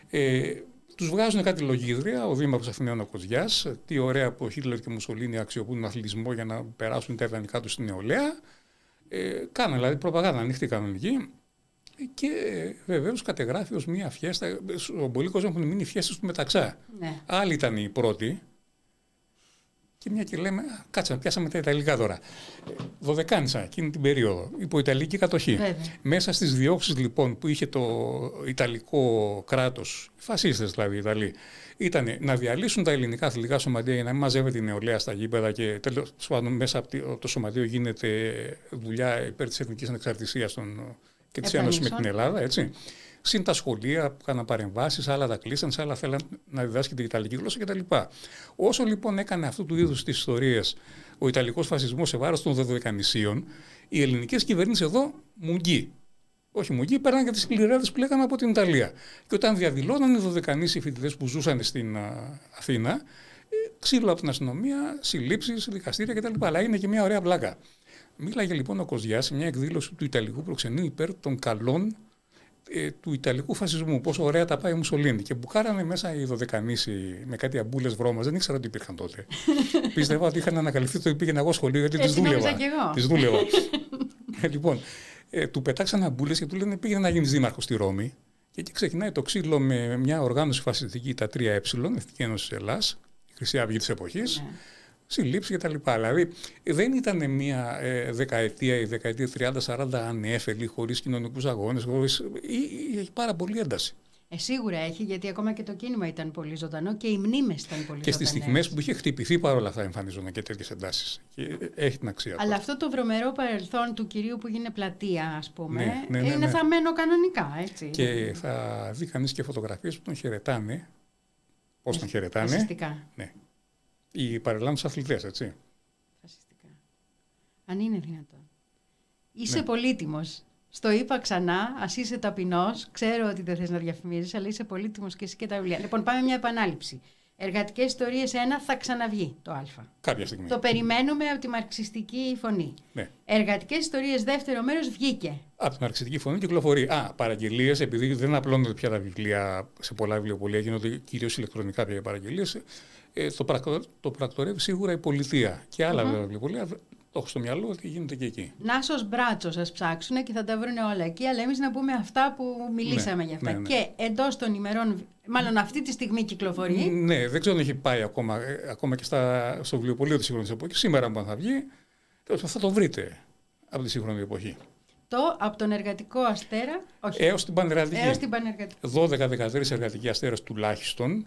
ε, τους βγάζουν κάτι λογίδρια, ο Δήμαρχος Αθηναίων ο Κοζιάς, τι ωραία που ο Χίτλερ και ο Μουσολίνι αξιοποιούν τον αθλητισμό για να περάσουν τα ιδανικά τους στην νεολαία. Ε, κάνουν δηλαδή προπαγάνδα ανοιχτή κανονική. Και ε, βεβαίως κατεγράφει ως μια φιέστα. Ο πολλοί κόσμοι έχουν μείνει φιέστες του Μεταξά. Ναι. Άλλοι ήταν οι πρώτοι. Και μια και λέμε, κάτσε να πιάσαμε τα Ιταλικά τώρα. Δωδεκάνησα εκείνη την περίοδο, υπό Ιταλική κατοχή. Βέβαια. Μέσα στις διώξεις λοιπόν που είχε το Ιταλικό κράτος, οι φασίστες δηλαδή οι Ιταλοί, ήταν να διαλύσουν τα ελληνικά αθλητικά σωματεία για να μην μαζεύεται η νεολαία στα γήπεδα και τέλος πάντων μέσα από το σωματείο γίνεται δουλειά υπέρ της εθνικής ανεξαρτησίας των, και της Ένωσης με την Ελλάδα, έτσι. Συν τα σχολεία που έκαναν παρεμβάσεις, άλλα τα κλείσαν, σε άλλα θέλαν να διδάσκεται η Ιταλική γλώσσα κτλ. Όσο λοιπόν έκανε αυτού του είδους τις ιστορίες ο Ιταλικός φασισμός σε βάρος των Δωδεκανησίων, οι ελληνικές κυβερνήσεις εδώ μουγγί. Όχι μουγγί, πέραν και τις σκληράδες που λέγανε από την Ιταλία. Και όταν διαδηλώναν οι Δωδεκανήσιοι φοιτητές που ζούσαν στην α, Αθήνα, ξύλο από την αστυνομία, συλλήψεις, δικαστήρια κτλ. Αλλά είναι και μια ωραία πλάκα. Μίλαγε λοιπόν ο Κοζιάς σε μια εκδήλωση του Ιταλικού προξενείου υπέρ των καλών του Ιταλικού φασισμού. Πόσο ωραία τα πάει ο Μουσολίνι. Και μπουκάρανε μέσα οι Δωδεκανήσιοι με κάτι αμπούλες βρώμας. Δεν ήξερα ότι υπήρχαν τότε. Πίστευα ότι είχαν ανακαλυφθεί το πήγαινα εγώ σχολείο γιατί τις δούλευα. Τις δούλευα. Λοιπόν, ε, του πετάξαν αμπούλες και του λένε πήγαινε να γίνεις δήμαρχος στη Ρώμη. Και εκεί ξεκινάει το ξύλο με μια οργάνωση φασιστική, τα τρία Ε, Εθνική Ένωση Ελλάς, η Χρυσή Αυγή της εποχής. Συλλήψεις και τα λοιπά. Δηλαδή δεν ήταν μια ε, δεκαετία ή δεκαετία τριάντα σαράντα ανέφελη, χωρίς κοινωνικούς αγώνες, χωρίς... Είχε πάρα πολύ ένταση. Ε, σίγουρα έχει, γιατί ακόμα και το κίνημα ήταν πολύ ζωντανό και οι μνήμες ήταν πολύ ζωντανές. Και στις στιγμές που είχε χτυπηθεί, παρόλα αυτά εμφανίζονταν και τέτοιες εντάσεις. Και έχει την αξία. Αλλά αυτό το βρωμερό παρελθόν του κυρίου που γίνει πλατεία, ας πούμε, ναι, ναι, ναι, ναι. είναι θαμμένο κανονικά, έτσι. Και θα δει κανείς και φωτογραφίες που τον χαιρετάνε. Πώς τον χαιρετάνε. Φασιστικά. Ναι. Οι παρελάμβανους αθλητές, έτσι. Φασιστικά. Αν είναι δυνατόν. Είσαι ναι. πολύτιμος. Στο είπα ξανά, ας είσαι ταπεινός, ξέρω ότι δεν θες να διαφημίζεις, αλλά είσαι πολύτιμος και εσύ και τα βιβλία. Λοιπόν, πάμε μια επανάληψη. Εργατικές ιστορίες ένα θα ξαναβγεί το Α. Κάποια στιγμή. Το περιμένουμε από τη μαρξιστική φωνή. Ναι. Εργατικές ιστορίες δεύτερο μέρος βγήκε. Από τη μαρξιστική φωνή κυκλοφορεί. Α, παραγγελίες, επειδή δεν απλώνονται πια τα βιβλία σε πολλά βιβλιοπωλεία, γίνονται κυρίως ηλεκτρονικά πια οι παραγγελίες. Ε, το, πρακτο, το πρακτορεύει σίγουρα η πολιτεία και άλλα mm-hmm. βιβλιοπωλεία. Το έχω στο μυαλό ότι γίνεται και εκεί. Νάσος Μπράτσος σας ψάξουν και θα τα βρουν όλα εκεί, αλλά εμείς να πούμε αυτά που μιλήσαμε ναι, για αυτά. Ναι, ναι. Και εντός των ημερών, μάλλον αυτή τη στιγμή κυκλοφορεί. Ναι, δεν ξέρω αν έχει πάει ακόμα, ακόμα και στα, στο βιβλιοπωλείο της σύγχρονης εποχής. Σήμερα, αν θα βγει, θα το βρείτε από τη σύγχρονη εποχή. Το από τον εργατικό αστέρα, όχι. Έως την πανεργατική. Έως την πανεργατική. δώδεκα δεκατρείς εργατικοί αστέρες τουλάχιστον.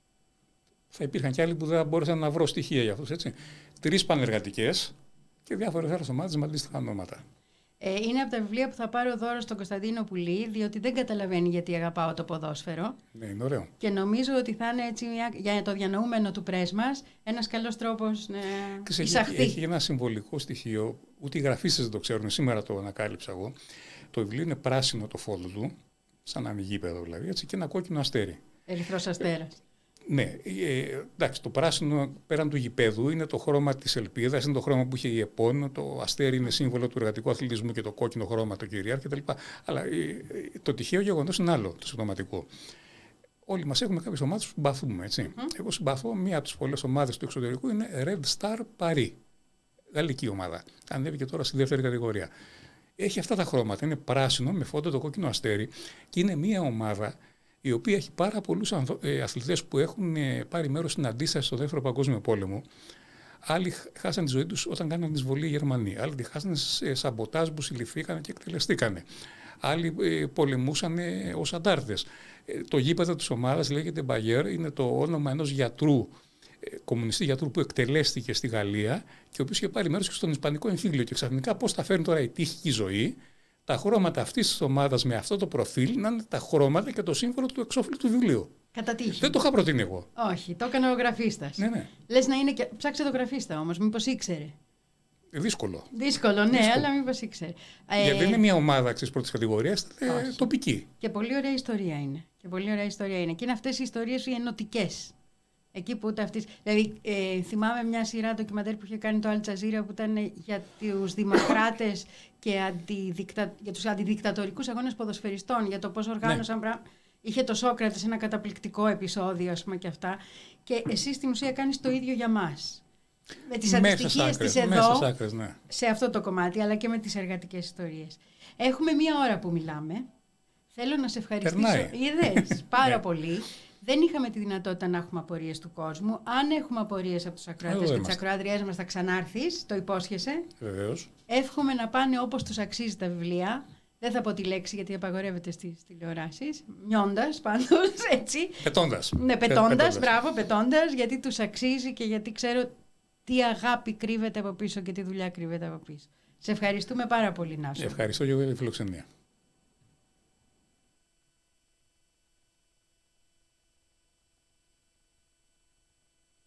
Θα υπήρχαν και άλλοι που δεν μπόρεσαν να βρω στοιχεία για αυτούς, έτσι. Τρεις πανεργατικές. Και διάφορες άλλες ομάδες με αντίστοιχα ονόματα. Ε, είναι από τα βιβλία που θα πάρω δώρο στον Κωνσταντίνο Πουλή, διότι δεν καταλαβαίνει γιατί αγαπάω το ποδόσφαιρο. Ναι, είναι ωραίο. Και νομίζω ότι θα είναι έτσι μια, για το διανοούμενο του πρέσ μας ένας καλός τρόπος να εισαχθεί. Έχει, έχει ένα συμβολικό στοιχείο, ούτε οι γραφίστες δεν το ξέρουν, σήμερα το ανακάλυψα εγώ. Το βιβλίο είναι πράσινο το φόντο του, σαν να είναι γήπεδο δηλαδή, έτσι, και ένα κόκκινο αστέρι. Ερυθρός αστέρας. Ναι, ε, εντάξει, το πράσινο πέραν του γηπέδου είναι το χρώμα της ελπίδας, είναι το χρώμα που είχε η ΕΠΟΝ, το αστέρι είναι σύμβολο του εργατικού αθλητισμού και το κόκκινο χρώμα το κυριάρχη κτλ. Αλλά ε, το τυχαίο γεγονός είναι άλλο, το συμπτωματικό. Όλοι μας έχουμε κάποιες ομάδες που συμπαθούμε, έτσι. Mm. Εγώ συμπαθώ, μία από τις πολλές ομάδες του εξωτερικού είναι Red Star Paris, γαλλική ομάδα. Ανέβηκε τώρα στη δεύτερη κατηγορία. Έχει αυτά τα χρώματα, είναι πράσινο με φόντο το κόκκινο αστέρι και είναι μία ομάδα η οποία έχει πάρα πολλούς αθλητές που έχουν πάρει μέρος στην αντίσταση στο Δεύτερο Παγκόσμιο Πόλεμο. Άλλοι χάσαν τη ζωή τους όταν κάναν εισβολή οι Γερμανοί. Άλλοι τη χάσαν σε σαμποτάζ που συλληφθήκαν και εκτελεστήκαν. Άλλοι πολεμούσαν ως αντάρτες. Το γήπεδο της ομάδας λέγεται Μπαγιέρ, είναι το όνομα ενός γιατρού, κομμουνιστή γιατρού που εκτελέστηκε στη Γαλλία και ο οποίος είχε πάρει μέρος και στον Ισπανικό εμφύλιο. Και ξαφνικά πώς τα φέρνει τώρα η τύχη και η ζωή. Τα χρώματα αυτής της ομάδας με αυτό το προφίλ να είναι τα χρώματα και το σύμβολο του εξώφυλλου του βιβλίου. Κατά τύχη. Δεν το είχα προτείνει εγώ. Όχι, το έκανε ο γραφίστας. Ναι, ναι. Λες να είναι και. Ψάξε το γραφίστα όμως, μήπως ήξερε. Δύσκολο. Δύσκολο, ναι, Δύσκολο. Αλλά μήπως ήξερε. Γιατί δεν είναι μια ομάδα της πρώτης κατηγορίας, είναι τοπική. Και πολύ ωραία ιστορία είναι. Και πολύ ωραία ιστορία είναι. Και είναι αυτές οι ιστορίες οι ενωτικές. Εκεί που ούτε αυτής. Δηλαδή, ε, θυμάμαι μια σειρά ντοκιμαντέρ που είχε κάνει το Al Jazeera που ήταν για τους δημοκράτες και αντιδικτα... για τους αντιδικτατορικούς αγώνες ποδοσφαιριστών, για το πώς οργάνωσαν. Ναι. Πρα... Είχε το Σόκρατες ένα καταπληκτικό επεισόδιο, ας πούμε, και αυτά. Και εσύ στην ουσία κάνεις το ίδιο για μας. Με τις αντιστοιχίες της εδώ, άκρες, ναι. σε αυτό το κομμάτι, αλλά και με τις εργατικές ιστορίες. Έχουμε μία ώρα που μιλάμε. Θέλω να σε ευχαριστήσω. Είδες, πάρα πολύ. Δεν είχαμε τη δυνατότητα να έχουμε απορίες του κόσμου. Αν έχουμε απορίες από τους ακροατές και τις ακροάτριές μας, θα ξανάρθεις, το υπόσχεσαι. Βεβαίως. Εύχομαι να πάνε όπως τους αξίζει τα βιβλία. Δεν θα πω τη λέξη γιατί απαγορεύεται στις τηλεοράσεις. Μιώντας πάντως, έτσι. Πετώντας. Ναι, πετώντας, μπράβο, πετώντας, γιατί τους αξίζει και γιατί ξέρω τι αγάπη κρύβεται από πίσω και τι δουλειά κρύβεται από πίσω. Σε ευχαριστούμε πάρα πολύ, Νάσο. Ευχαριστώ και εγώ για τη φιλοξενία.